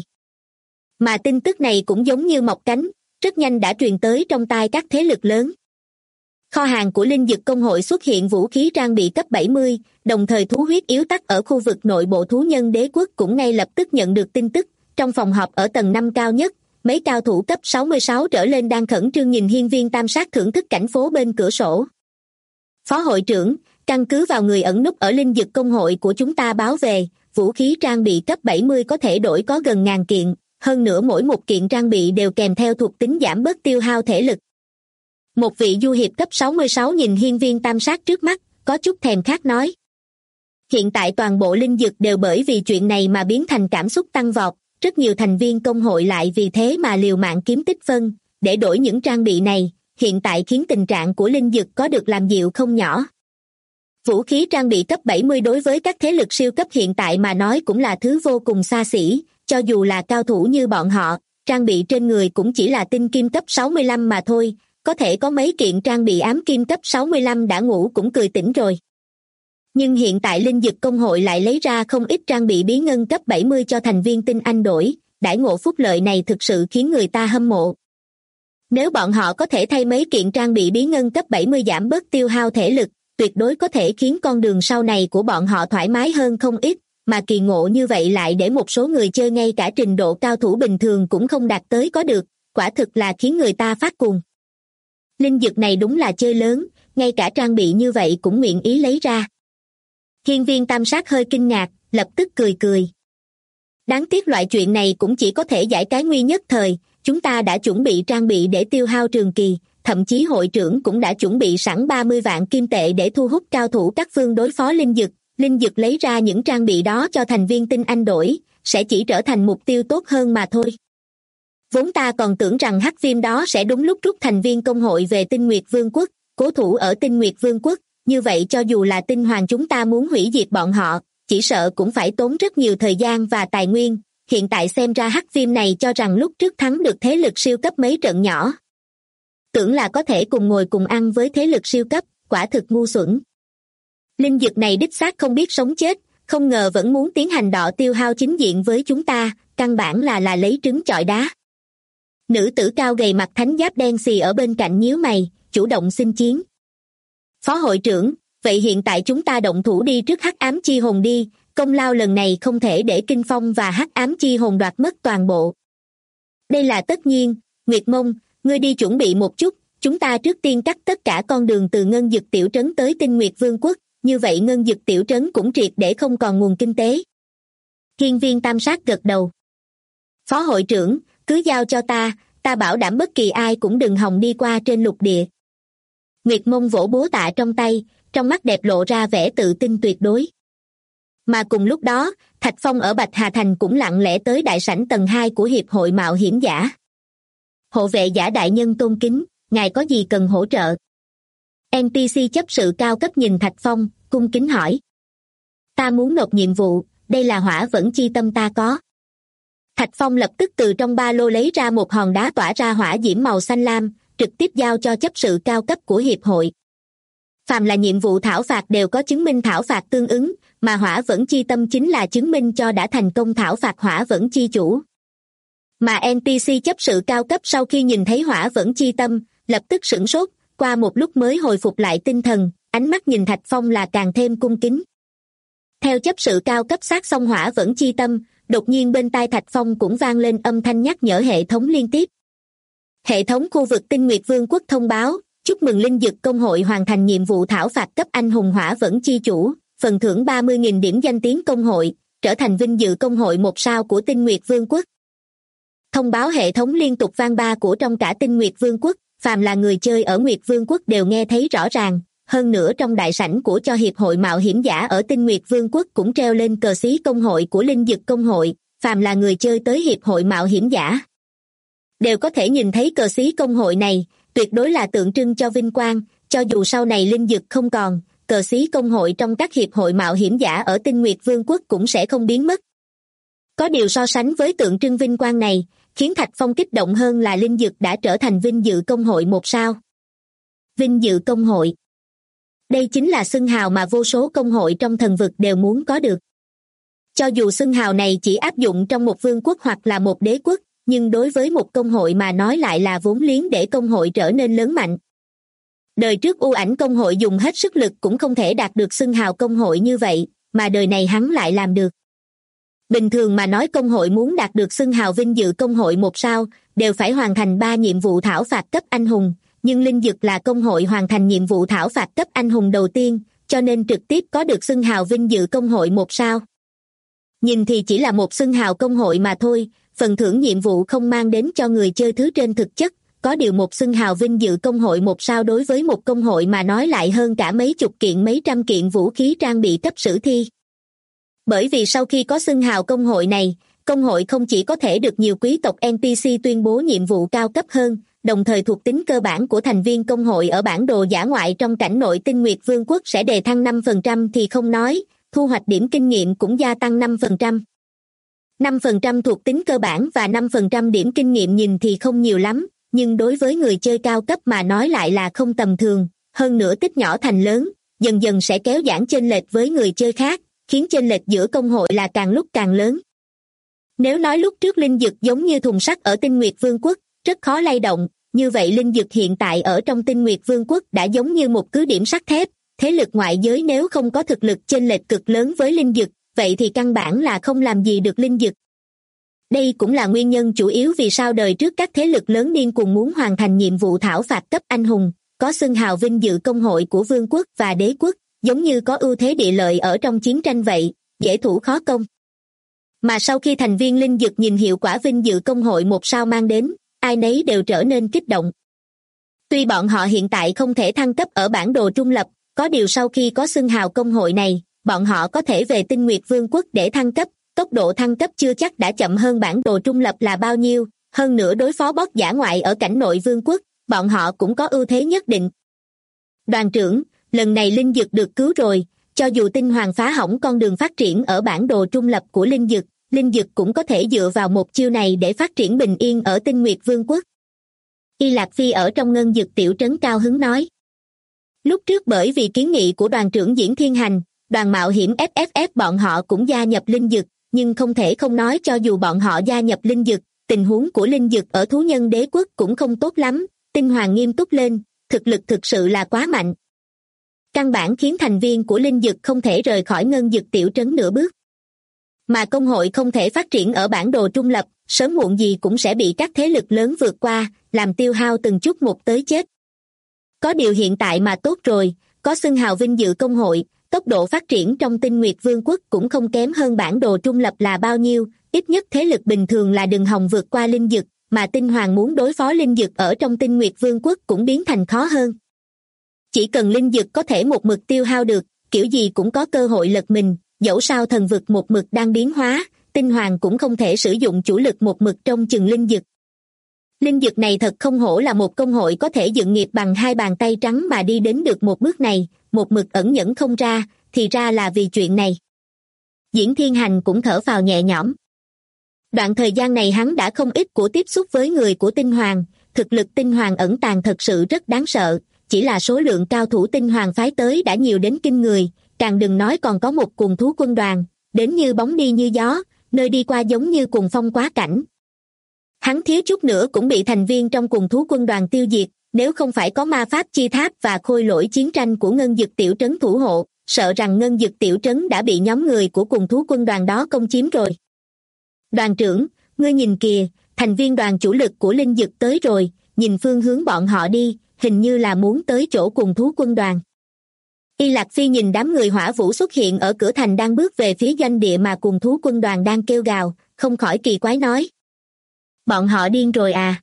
Speaker 2: Mà tin tức này cũng giống như mọc cánh, rất nhanh đã truyền tới trong tai các thế lực lớn. Kho hàng của linh dực công hội xuất hiện vũ khí trang bị cấp 70, đồng thời thú huyết yếu tắc ở khu vực nội bộ thú nhân đế quốc cũng ngay lập tức nhận được tin tức. Trong phòng họp ở tầng 5 cao nhất, mấy cao thủ cấp 66 trở lên đang khẩn trương nhìn hiên viên tam sát thưởng thức cảnh phố bên cửa sổ. Phó hội trưởng, căn cứ vào người ẩn núp ở linh dực công hội của chúng ta báo về, vũ khí trang bị cấp 70 có thể đổi có gần 1000 kiện, hơn nữa mỗi một kiện trang bị đều kèm theo thuộc tính giảm bớt tiêu hao thể lực. Một vị du hiệp cấp 66 nhìn hiên viên tam sát trước mắt, có chút thèm khát nói. Hiện tại toàn bộ linh dực đều bởi vì chuyện này mà biến thành cảm xúc tăng vọt, rất nhiều thành viên công hội lại vì thế mà liều mạng kiếm tích phân, để đổi những trang bị này, hiện tại khiến tình trạng của linh dực có được làm dịu không nhỏ. Vũ khí trang bị cấp 70 đối với các thế lực siêu cấp hiện tại mà nói cũng là thứ vô cùng xa xỉ, cho dù là cao thủ như bọn họ, trang bị trên người cũng chỉ là tinh kim cấp 65 mà thôi, có thể có mấy kiện trang bị ám kim cấp 65 đã ngủ cũng cười tỉnh rồi. Nhưng hiện tại linh dực công hội lại lấy ra không ít trang bị bí ngân cấp 70 cho thành viên tinh anh đổi, đãi ngộ phúc lợi này thực sự khiến người ta hâm mộ. Nếu bọn họ có thể thay mấy kiện trang bị bí ngân cấp 70 giảm bớt tiêu hao thể lực, tuyệt đối có thể khiến con đường sau này của bọn họ thoải mái hơn không ít, mà kỳ ngộ như vậy lại để một số người chơi ngay cả trình độ cao thủ bình thường cũng không đạt tới có được, quả thực là khiến người ta phát cuồng. Linh dược này đúng là chơi lớn, ngay cả trang bị như vậy cũng nguyện ý lấy ra. Hiên Viên Tam Sát hơi kinh ngạc, lập tức cười cười. Đáng tiếc loại chuyện này cũng chỉ có thể giải cái nguy nhất thời, chúng ta đã chuẩn bị trang bị để tiêu hao trường kỳ, thậm chí hội trưởng cũng đã chuẩn bị sẵn 30 vạn kim tệ để thu hút cao thủ các phương đối phó linh dược lấy ra những trang bị đó cho thành viên tinh anh đổi, sẽ chỉ trở thành mục tiêu tốt hơn mà thôi. Vốn ta còn tưởng rằng hắc viêm đó sẽ đúng lúc rút thành viên công hội về Tinh Nguyệt Vương quốc, cố thủ ở Tinh Nguyệt Vương quốc, như vậy cho dù là tinh hoàng chúng ta muốn hủy diệt bọn họ, chỉ sợ cũng phải tốn rất nhiều thời gian và tài nguyên, hiện tại xem ra hắc viêm này cho rằng lúc trước thắng được thế lực siêu cấp mấy trận nhỏ. Tưởng là có thể cùng ngồi cùng ăn với thế lực siêu cấp, quả thực ngu xuẩn. Linh dược này đích xác không biết sống chết, không ngờ vẫn muốn tiến hành đọ tiêu hao chính diện với chúng ta, căn bản là lấy trứng chọi đá. Nữ tử cao gầy mặc thánh giáp đen xì ở bên cạnh nhíu mày, chủ động xin chiến. Phó hội trưởng, vậy hiện tại chúng ta động thủ đi trước hắc ám chi hồn đi, công lao lần này không thể để Kinh Phong và hắc ám chi hồn đoạt mất toàn bộ. Đây là tất nhiên, Nguyệt Mông, ngươi đi chuẩn bị một chút, chúng ta trước tiên cắt tất cả con đường từ Ngân Dực Tiểu Trấn tới Tinh Nguyệt Vương quốc, như vậy Ngân Dực Tiểu Trấn cũng triệt để không còn nguồn kinh tế. Hiên Viên Tam Sát gật đầu. Phó hội trưởng, cứ giao cho ta bảo đảm bất kỳ ai cũng đừng hòng đi qua trên lục địa. Nguyệt Mông vỗ búa tạ trong tay, trong mắt đẹp lộ ra vẻ tự tin tuyệt đối. Mà cùng lúc đó, Thạch Phong ở Bạch Hà Thành cũng lặng lẽ tới đại sảnh tầng 2 của Hiệp hội Mạo hiểm giả. Hộ vệ giả đại nhân tôn kính, ngài có gì cần hỗ trợ? NPC chấp sự cao cấp nhìn Thạch Phong, cung kính hỏi. Ta muốn nộp nhiệm vụ, đây là hỏa vẫn chi tâm ta có. Thạch Phong lập tức từ trong ba lô lấy ra một hòn đá tỏa ra hỏa diễm màu xanh lam, trực tiếp giao cho chấp sự cao cấp của hiệp hội. Phàm là nhiệm vụ thảo phạt đều có chứng minh thảo phạt tương ứng, mà hỏa vẫn chi tâm chính là chứng minh cho đã thành công thảo phạt hỏa vẫn chi chủ. Mà NPC chấp sự cao cấp sau khi nhìn thấy hỏa vẫn chi tâm, lập tức sửng sốt, qua một lúc mới hồi phục lại tinh thần, ánh mắt nhìn Thạch Phong là càng thêm cung kính. Theo chấp sự cao cấp sát xong hỏa vẫn chi tâm, đột nhiên bên tai Thạch Phong cũng vang lên âm thanh nhắc nhở hệ thống liên tiếp. Hệ thống khu vực Tinh Nguyệt Vương quốc thông báo, chúc mừng Linh Dực Công hội hoàn thành nhiệm vụ thảo phạt cấp anh hùng hỏa vẫn chi chủ, phần thưởng 30.000 điểm danh tiếng công hội, trở thành vinh dự công hội 1 sao của Tinh Nguyệt Vương quốc. Thông báo hệ thống liên tục vang ba của trong cả Tinh Nguyệt Vương quốc, phàm là người chơi ở Nguyệt Vương quốc đều nghe thấy rõ ràng, hơn nữa trong đại sảnh của cho hiệp hội mạo hiểm giả ở Tinh Nguyệt Vương quốc cũng treo lên cờ xí công hội của Linh Dực Công hội, phàm là người chơi tới hiệp hội mạo hiểm giả đều có thể nhìn thấy cờ xí công hội này, tuyệt đối là tượng trưng cho vinh quang, cho dù sau này Linh Dực không còn, cờ xí công hội trong các hiệp hội mạo hiểm giả ở Tinh Nguyệt Vương quốc cũng sẽ không biến mất. Có điều so sánh với tượng trưng vinh quang này, khiến Thạch Phong kích động hơn là Linh Dực đã trở thành vinh dự công hội 1 sao. Vinh dự công hội. Đây chính là xưng hào mà vô số công hội trong thần vực đều muốn có được. Cho dù xưng hào này chỉ áp dụng trong một vương quốc hoặc là một đế quốc, nhưng đối với một công hội mà nói lại là vốn liếng để công hội trở nên lớn mạnh. Đời trước U Ảnh công hội dùng hết sức lực cũng không thể đạt được xưng hào công hội như vậy, mà đời này hắn lại làm được. Bình thường mà nói công hội muốn đạt được xưng hào vinh dự công hội 1 sao, đều phải hoàn thành 3 nhiệm vụ thảo phạt cấp anh hùng, nhưng Linh Dực là công hội hoàn thành nhiệm vụ thảo phạt cấp anh hùng đầu tiên, cho nên trực tiếp có được xưng hào vinh dự công hội 1 sao. Nhìn thì chỉ là một xưng hào công hội mà thôi, phần thưởng nhiệm vụ không mang đến cho người chơi thứ trên thực chất, có điều một xưng hào vinh dự công hội 1 sao đối với một công hội mà nói lại hơn cả mấy chục kiện mấy trăm kiện vũ khí trang bị cấp sử thi. Bởi vì sau khi có xưng hào công hội này, công hội không chỉ có thể được nhiều quý tộc NPC tuyên bố nhiệm vụ cao cấp hơn, đồng thời thuộc tính cơ bản của thành viên công hội ở bản đồ dã ngoại trong cảnh nội Tinh Nguyệt Vương quốc sẽ đề thăng 5% thì không nói, thu hoạch điểm kinh nghiệm cũng gia tăng 5%. 5% thuộc tính cơ bản và 5% điểm kinh nghiệm nhìn thì không nhiều lắm, nhưng đối với người chơi cao cấp mà nói lại là không tầm thường, hơn nữa tích nhỏ thành lớn, dần dần sẽ kéo giãn chênh lệch với người chơi khác, khiến chênh lệch giữa công hội là càng lúc càng lớn. Nếu nói lúc trước Linh Dực giống như thùng sắt ở Tinh Nguyệt Vương quốc, rất khó lay động, như vậy linh dực hiện tại ở trong Tinh Nguyệt Vương quốc đã giống như một cứ điểm sắt thép, thế lực ngoại giới nếu không có thực lực chênh lệch cực lớn với linh dực, vậy thì căn bản là không làm gì được linh dực. Đây cũng là nguyên nhân chủ yếu vì sao đời trước các thế lực lớn điên cuồng muốn hoàn thành nhiệm vụ thảo phạt cấp anh hùng, có xưng hào vinh dự công hội của vương quốc và đế quốc, giống như có ưu thế địa lợi ở trong chiến tranh vậy, dễ thủ khó công. Mà sau khi thành viên linh dực nhìn hiệu quả vinh dự công hội 1 sao mang đến, ai nấy đều trở nên kích động. Tuy bọn họ hiện tại không thể thăng cấp ở bản đồ trung lập, có điều sau khi có xưng hào công hội này, bọn họ có thể về Tinh Nguyệt Vương quốc để thăng cấp, tốc độ thăng cấp chưa chắc đã chậm hơn bản đồ trung lập là bao nhiêu, hơn nữa đối phó boss dã ngoại ở cảnh nội vương quốc, bọn họ cũng có ưu thế nhất định. Đoàn trưởng, lần này linh dực được cứu rồi, cho dù tinh hoàng phá hỏng con đường phát triển ở bản đồ trung lập của linh dực cũng có thể dựa vào một chiêu này để phát triển bình yên ở Tinh Nguyệt Vương quốc. Y Lạc Phi ở trong ngân dực tiểu trấn cao hứng nói. Lúc trước bởi vì kiến nghị của đoàn trưởng Diễn Thiên Hành, đoàn mạo hiểm FFF bọn họ cũng gia nhập linh dực, nhưng không thể không nói cho dù bọn họ gia nhập linh dực, tình huống của linh dực ở thú nhân đế quốc cũng không tốt lắm, tinh hoàng nghiêm túc lên, thực lực thực sự là quá mạnh. Căn bản khiến thành viên của linh dực không thể rời khỏi ngân dực tiểu trấn nửa bước. Mà công hội không thể phát triển ở bản đồ trung lập, sớm muộn gì cũng sẽ bị các thế lực lớn vượt qua, làm tiêu hao từng chút một tới chết. Có điều hiện tại mà tốt rồi, có xưng hào vinh dự công hội, tốc độ phát triển trong Tinh Nguyệt Vương quốc cũng không kém hơn bản đồ trung lập là bao nhiêu, ít nhất thế lực bình thường là đừng hòng vượt qua linh dực, mà tinh hoàng muốn đối phó linh dực ở trong Tinh Nguyệt Vương quốc cũng biến thành khó hơn. Chỉ cần linh dực có thể một mực tiêu hao được, kiểu gì cũng có cơ hội lật mình, dẫu sao thần vực một mực đang biến hóa, tinh hoàng cũng không thể sử dụng chủ lực một mực trong chừng linh dực. Linh dực này thật không hổ là một công hội có thể dựng nghiệp bằng 2 bàn tay trắng mà đi đến được một bước này, một mực ẩn nhẫn không ra, thì ra là vì chuyện này. Diễn Thiên Hành cũng thở phào nhẹ nhõm. Đoạn thời gian này hắn đã không ít của tiếp xúc với người của tinh hoàng, thực lực tinh hoàng ẩn tàng thật sự rất đáng sợ, chỉ là số lượng cao thủ tinh hoàng phái tới đã nhiều đến kinh người, càng đừng nói còn có một cuồng thú quân đoàn, đến như bóng đi như gió, nơi đi qua giống như cuồng phong quá cảnh. Hắn thiếu chút nữa cũng bị thành viên trong cuồng thú quân đoàn tiêu diệt, nếu không phải có ma pháp chi tháp và khôi lỗi chiến tranh của ngân dực tiểu trấn thủ hộ, sợ rằng ngân dực tiểu trấn đã bị nhóm người của cuồng thú quân đoàn đó công chiếm rồi. Đoàn trưởng, ngươi nhìn kìa, thành viên đoàn chủ lực của linh dực tới rồi, nhìn phương hướng bọn họ đi, hình như là muốn tới chỗ cuồng thú quân đoàn. Y Lạc Phi nhìn đám người hỏa vũ xuất hiện ở cửa thành đang bước về phía doanh địa mà cuồng thú quân đoàn đang kêu gào, không khỏi kỳ quái nói. Bọn họ điên rồi à?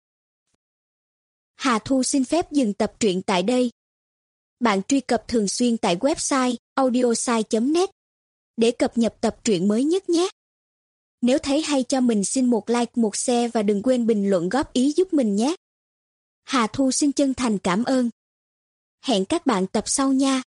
Speaker 3: Hà Thu xin phép dừng tập truyện tại đây. Bạn truy cập thường xuyên tại website audiosai.net để cập nhật tập truyện mới nhất nhé. Nếu thấy hay cho mình xin một like, một share và đừng quên bình luận góp ý giúp mình nhé. Hà Thu xin chân thành cảm ơn. Hẹn các bạn tập sau nha.